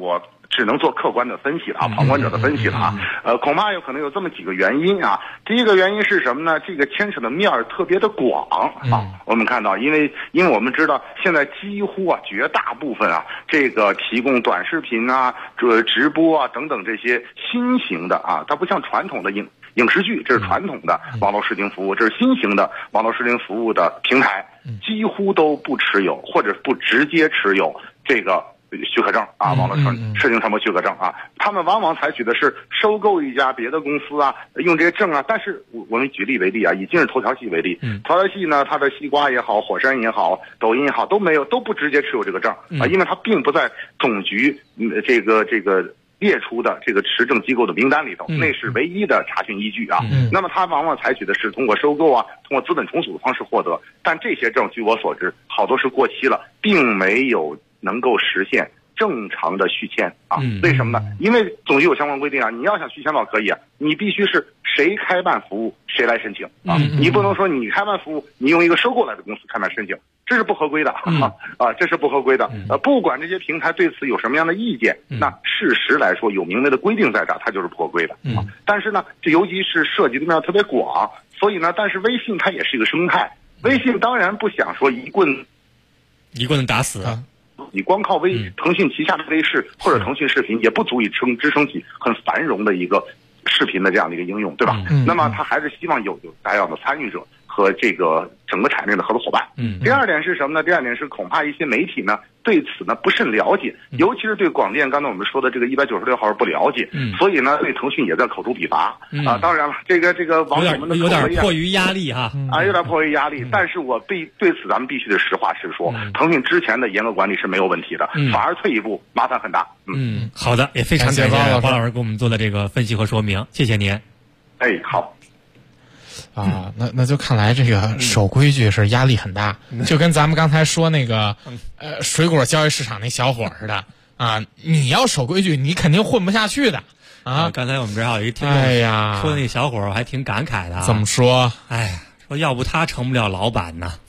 只能做客观的分析了啊，旁观者的分析了啊。恐怕有可能有这么几个原因啊。第一个原因是什么呢？这个牵扯的面儿特别的广啊。我们看到，因为我们知道现在几乎绝大部分这个提供短视频直播等等这些新型的它不像传统的影视剧，这是传统的网络视听服务，这是新型的网络视听服务的平台，几乎都不持有或者不直接持有这个许可证网络视听传播许可证他们往往采取的是收购一家别的公司用这些证但是我们举例为例以今日头条系为例，头条系呢，它的西瓜也好，火山也好，抖音也好，都不直接持有这个证因为它并不在总局这个列出的这个持证机构的名单里头，那是唯一的查询依据那么他往往采取的是通过收购通过资本重组的方式获得，但这些证据我所知好多是过期了，并没有能够实现正常的续签为什么呢？因为总局有相关规定你要想续签到可以你必须是谁开办服务谁来申请你不能说你开办服务你用一个收购来的公司开办申请，这是不合规的这是不合规的不管这些平台对此有什么样的意见，那事实来说有明确的规定在这儿，它就是不合规的但是呢，这尤其是涉及的面特别广，所以呢，但是微信它也是一个生态，微信当然不想说一棍打死你光靠腾讯旗下的微视或者腾讯视频也不足以支撑起很繁荣的一个视频的这样的一个应用，对吧？那么他还是希望有大量的参与者和这个整个产业链的合作伙伴。第二点是什么呢？第二点是恐怕一些媒体呢对此呢不甚了解，尤其是对广电刚才我们说的这个196号不了解，所以呢对腾讯也在口诛笔伐当然了，这个网友们的有点迫于压力有点迫于压力。但是我对此咱们必须得实话实说，腾讯之前的严格管理是没有问题的，反而退一步麻烦很大。 好的，也非常感谢包老师给我们做的这个分析和说明，谢谢您。 好。 那就看来这个守规矩是压力很大，就跟咱们刚才说那个水果交易市场那小伙似的你要守规矩你肯定混不下去的刚才我们这儿有一听众说那小伙还挺感慨的怎么说？ 说要不他成不了老板呢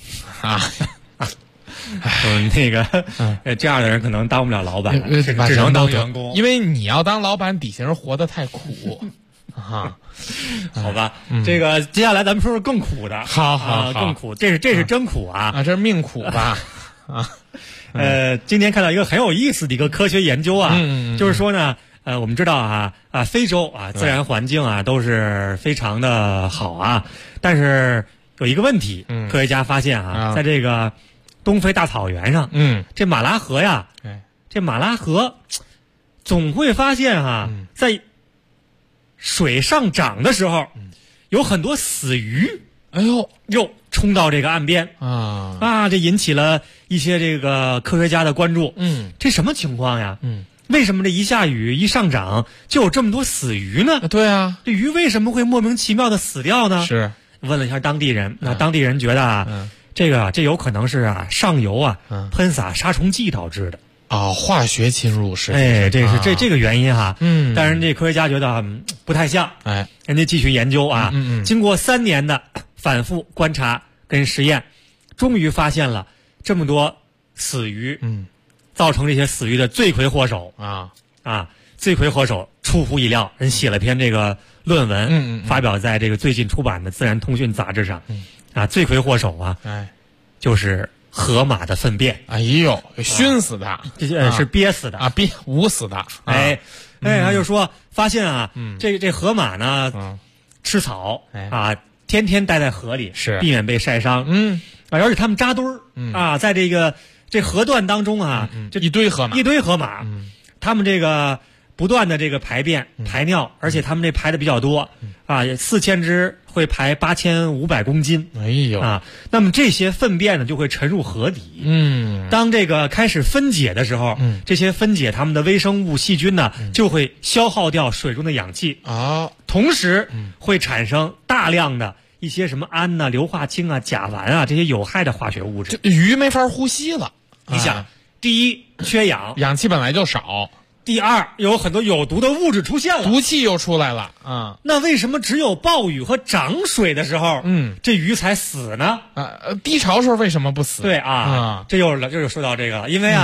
那个这样的人可能当不了老板，只能当员工， 因为你要当老板底下人活得太苦好吧，这个接下来咱们说说更苦的， 好更苦，这是真苦这是命苦吧今天看到一个很有意思的一个科学研究就是说呢我们知道非洲自然环境都是非常的好但是有一个问题科学家发现在这个东非大草原上这马拉河这马拉河总会发现在水上涨的时候有很多死鱼又冲到这个岸边这引起了一些这个科学家的关注这什么情况呀为什么这一下雨一上涨就有这么多死鱼呢？ 对这鱼为什么会莫名其妙的死掉呢？ 是问了一下当地人那当地人觉得这有可能是上游喷洒杀虫剂导致的化学侵入是这是这个原因但是这科学家觉得不太像人家继续研究经过3年的反复观察跟实验，终于发现了这么多死鱼造成这些死鱼的罪魁祸首罪魁祸首出乎意料，人写了篇这个论文发表在这个最近出版的《自然通讯》杂志上罪魁祸首就是河马的粪便， 熏死的， 是憋死的捂死的， 他就说发现这河马呢吃草天天待在河里， 是避免被晒伤，而且他们扎堆儿在这河段当中这一堆河马， 他们这个不断的这个排便排尿，而且他们这排的比较多4000只会排8500公斤，那么这些粪便呢就会沉入河底，当这个开始分解的时候，这些分解它们的微生物细菌呢就会消耗掉水中的氧气同时会产生大量的一些什么氨硫化氢甲烷这些有害的化学物质， 鱼没法呼吸了。 你想，第一缺氧， 氧气本来就少。 第二，有很多有毒的物质出现了， 毒气又出来了那为什么只有暴雨和涨水的时候这鱼才死呢？ 低潮时候为什么不死？ 对这又说到这个了，因为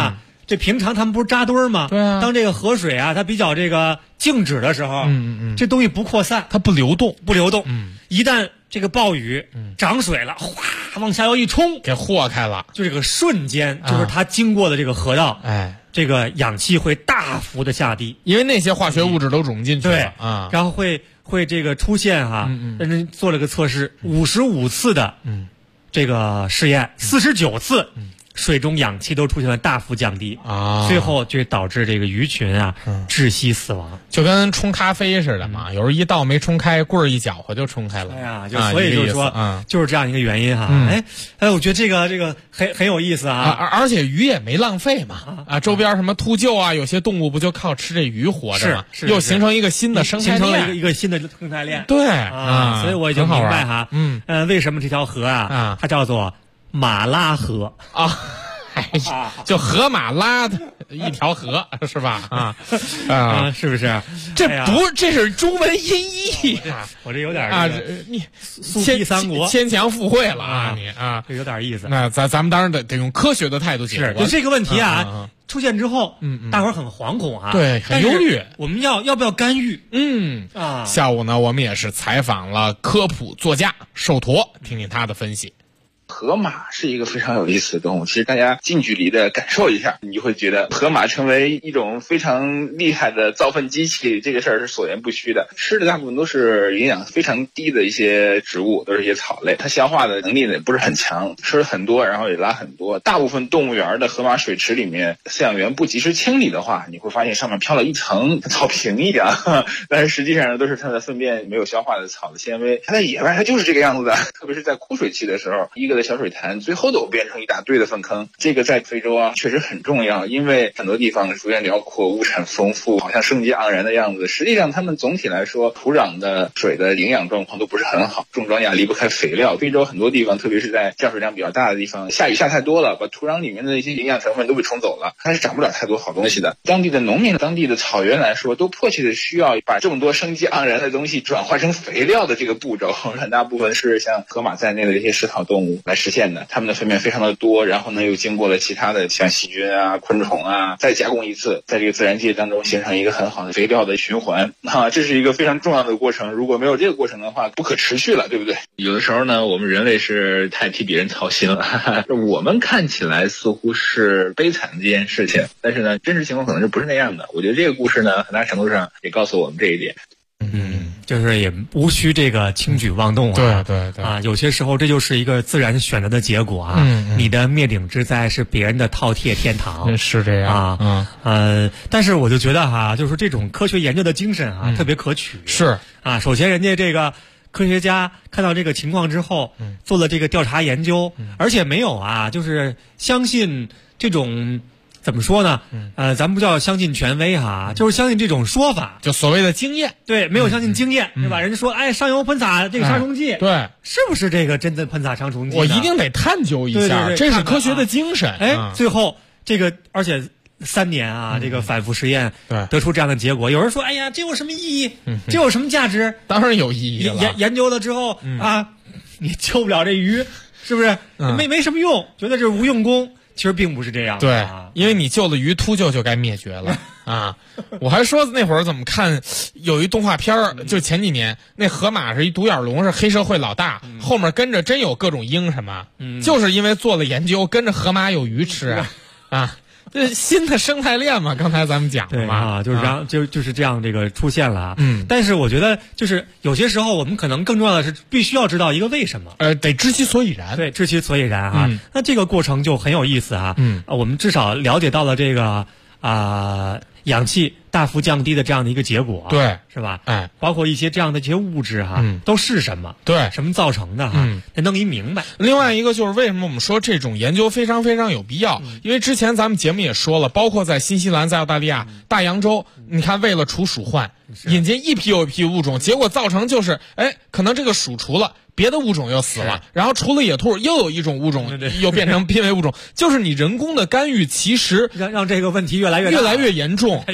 这平常他们不是扎堆儿吗？ 对啊。 当这个河水啊，它比较这个静止的时候，这东西不扩散， 它不流动， 一旦这个暴雨涨水了，哗往下游一冲， 给和开了， 就这个瞬间，就是它经过的这个河道，这个氧气会大幅的下低， 因为那些化学物质都溶进去了， 对啊，然后会这个出现认真做了个测试，55次的这个试验，49次。水中氧气都出现了大幅降低啊， 最后就导致这个鱼群窒息死亡， 就跟冲咖啡似的嘛，有时候一倒没冲开，棍儿一搅和就冲开了。 哎呀，所以就是说，就是这样一个原因哈。我觉得这个很有意思啊， 而且鱼也没浪费嘛周边什么秃鹫啊，有些动物不就靠吃这鱼活着嘛，又形成一个新的生态链， 形成了一个新的生态链。 对所以我已经明白哈，为什么这条河它叫做马拉河啊，就河马拉的一条河是吧？ 是不是？ 这是中文音译我这有点你速记三国牵强附会了你这有点意思。 那咱们当然得用科学的态度解决。 就这个问题出现之后，大伙儿很惶恐对，很忧虑。 我们要不要干预？ 下午呢，我们也是采访了科普作家寿驼，听听他的分析。 河马是一个非常有意思的动物，其实大家近距离的感受一下，你就会觉得河马成为一种非常厉害的造粪机器，这个事儿是所言不虚的。吃的大部分都是营养非常低的一些植物，都是一些草类，它消化的能力呢也不是很强，吃了很多然后也拉很多。大部分动物园的河马水池里面，饲养员不及时清理的话，你会发现上面飘了一层草坪一样，但是实际上呢都是它的粪便没有消化的草的纤维。它在野外它就是这个样子的，特别是在枯水期的时候，一个的小水潭最后都变成一大堆的粪坑。这个在非洲确实很重要，因为很多地方幅员辽阔，物产丰富，好像生机盎然的样子，实际上他们总体来说土壤的水的营养状况都不是很好，种庄稼离不开肥料。非洲很多地方特别是在降水量比较大的地方，下雨下太多了，把土壤里面的一些营养成分都被冲走了，它是长不了太多好东西的。当地的农民，当地的草原来说，都迫切的需要把这么多生机盎然的东西转化成肥料的这个步骤，很大部分是像河马在内的这些食草动物来实现的。它们的粪便非常的多，然后呢又经过了其他的像细菌昆虫再加工一次，在这个自然界当中形成一个很好的肥料的循环这是一个非常重要的过程。如果没有这个过程的话，不可持续了，对不对？有的时候呢，我们人类是太替别人操心了我们看起来似乎是悲惨的这件事情，但是呢，真实情况可能是不是那样的。我觉得这个故事呢，很大程度上也告诉我们这一点。 就是也无需这个轻举妄动对有些时候这就是一个自然选择的结果你的灭顶之灾是别人的饕餮天堂， 是这样但是我就觉得就是这种科学研究的精神特别可取。 是首先人家这个科学家看到这个情况之后做了这个调查研究，而且没有就是相信这种怎么说呢？咱不叫相信权威就是相信这种说法， 就所谓的经验。 对，没有相信经验，对吧？人家说，上游喷洒这个杀虫剂， 对， 是不是这个真的喷洒杀虫剂？ 我一定得探究一下， 对这是科学的精神。 最后这个，而且3年这个反复实验，得出这样的结果。有人说，哎呀，这有什么意义？这有什么价值？ 当然有意义了。 研究了之后你救不了这鱼，是不是？没什么用，觉得这是无用功。其实并不是这样的， 对，因为你救了鱼，秃鹫就该灭绝了我还说那会儿怎么看有一动画片就前几年那河马是一独眼龙，是黑社会老大，后面跟着真有各种鹰什么，就是因为做了研究，跟着河马有鱼吃这新的生态链嘛，刚才咱们讲了嘛， 就是这样这个出现了但是我觉得就是有些时候我们可能更重要的是必须要知道一个为什么， 得知其所以然。 对，知其所以然那这个过程就很有意思我们至少了解到了这个氧气大幅降低的这样的一个结果， 对， 是吧？包括一些这样的这些物质都是什么？ 对， 什么造成的得弄一明白。 另外一个就是为什么我们说这种研究非常非常有必要？因为之前咱们节目也说了，包括在新西兰、在澳大利亚、大洋洲，你看为了除鼠患，引进一批又一批物种，结果造成就是可能这个鼠除了，别的物种又死了，然后除了野兔，又有一种物种又变成濒危物种，就是你人工的干预，其实让这个问题越来越严重， 越严重。 当然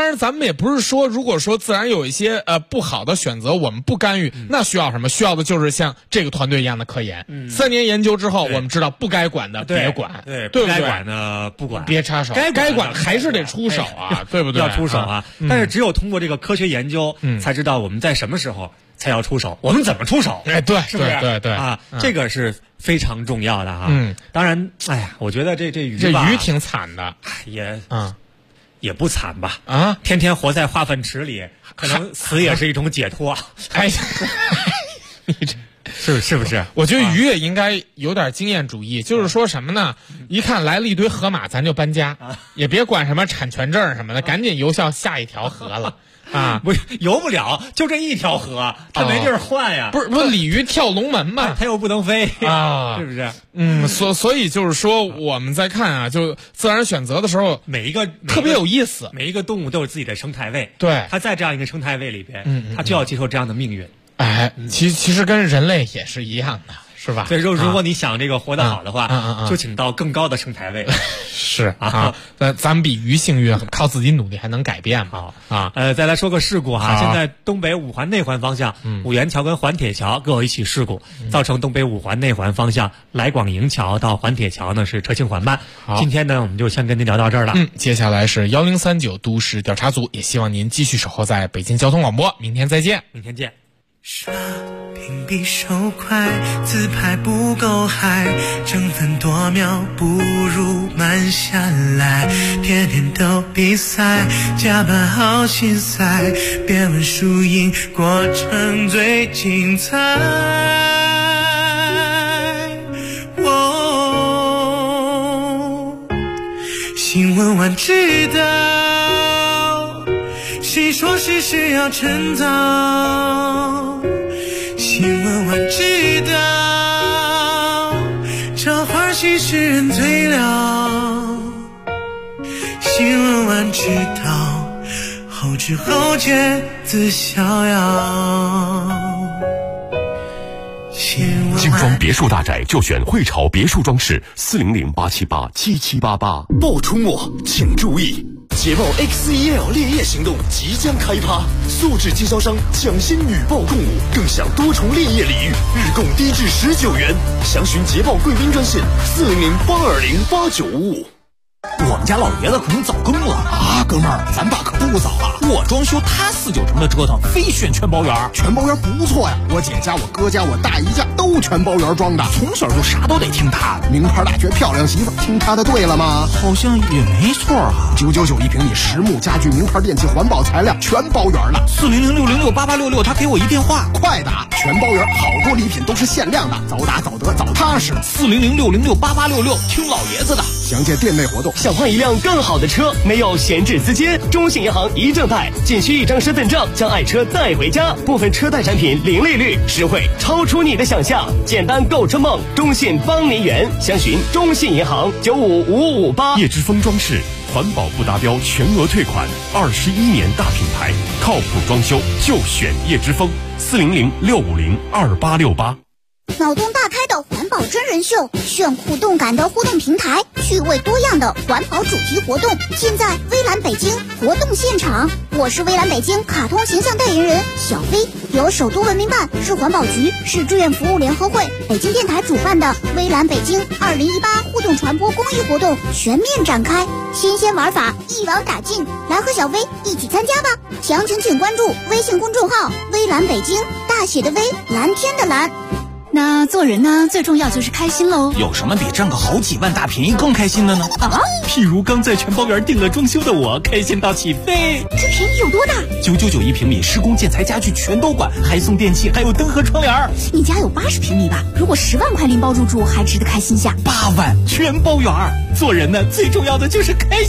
当然咱们也不是说，如果说自然有一些不好的选择，我们不干预，那需要什么？需要的就是像这个团队一样的科研。3年研究之后，我们知道不该管的别管，对不对？ 该管的不管， 别插手，该管还是得出手啊，对不对？ 要出手啊！但是只有通过这个科学研究，才知道我们在什么时候才要出手，我们怎么出手？ 哎，对， 是不是？ 对啊，这个是非常重要的哈。当然，哎呀，我觉得这鱼挺惨的， 也不惨吧？啊，天天活在化粪池里，可能死也是一种解脱。 哎，你这是不是？ 我觉得鱼也应该有点经验主义，就是说什么呢？一看来了一堆河马，咱就搬家，也别管什么产权证什么的，赶紧游向下一条河了。啊， 不是游不了，就这一条河，它没地儿换呀。 不是鲤鱼跳龙门嘛， 它又不能飞啊， 是不是？ 所以就是说，我们在看啊，就自然选择的时候， 每一个特别有意思， 每一个动物都有自己的生态位。 对， 它在这样一个生态位里边，它就要接受这样的命运。 哎，其实跟人类也是一样的。是吧？ 所以说，如果你想这个活得好的话，就请到更高的生态位。 是啊，咱们比鱼幸运，靠自己努力还能改变嘛？ 再来说个事故哈，现在东北五环内环方向，五元桥跟环铁桥各有一起事故，造成东北五环内环方向来广营桥到环铁桥呢是车行缓慢。今天呢，我们就先跟您聊到这儿了。 接下来是1039都市调查组，也希望您继续守候在北京交通广播。明天再见， 明天见。 刷屏比手快，自拍不够嗨，争分夺秒不如慢下来，天天都比赛，加班好心塞，别问输赢，过程最精彩。新闻晚知道，谁说事实要趁早？新闻晚知道，这花絮使人醉了。新闻晚知道，后知后觉自逍遥。 精装别墅大宅就选汇潮别墅装饰，400-878-7788。 报出没，请注意！捷豹 XEL 烈焰行动即将开趴，素质经销商抢先女豹共舞，更享多重烈焰礼遇，日供低至19元。详询捷豹贵宾专线400-820-8955。 我们家老爷子可能早更了啊，哥们儿，咱爸可不早啊！我装修，他4、9成的折腾，非选全包圆。 全包圆不错呀，我姐家、我哥家、我大姨家都全包圆装的， 从小就啥都得听他的。 名牌大学漂亮媳妇，听他的对了吗？ 好像也没错啊。 999一平米，实木家具、名牌电器、环保材料，全包圆了。 400-606-8866，他给我一电话， 快打！全包圆，好多礼品都是限量的，早打早得早踏实。 400-606-8866，听老爷子的。 详见店内活动。 想换一辆更好的车，没有闲置资金，中信银行一证贷，仅需1张身份证，将爱车带回家。部分车贷产品零利率，实惠超出你的想象，简单购车梦，中信帮您圆。详询中信银行955558。 叶之峰装饰，环保不达标全额退款，21年大品牌，靠谱装修就选叶之峰，400-650-2868。 脑洞大开的环保真人秀，炫酷动感的互动平台，趣味多样的环保主题活动，尽在微蓝北京活动现场。我是微蓝北京卡通形象代言人小飞，由首都文明办、市环保局、市志愿服务联合会、北京电台主办的微蓝北京2018互动传播公益活动全面展开，新鲜玩法一网打尽，来和小飞一起参加吧！详情请关注微信公众号微蓝北京，大写的微，蓝天的蓝。 那做人呢，最重要就是开心喽。 有什么比挣个好几万大便宜更开心的呢？ 啊， 譬如刚在全包圆定了装修的我，开心到起飞。 这便宜有多大 ？999一平米，施工建材家具全都管，还送电器，还有灯和窗帘。 你家有80平米吧？如果10万块拎包入住，还值得开心下。 8万全包圆。做人呢，最重要的就是开心。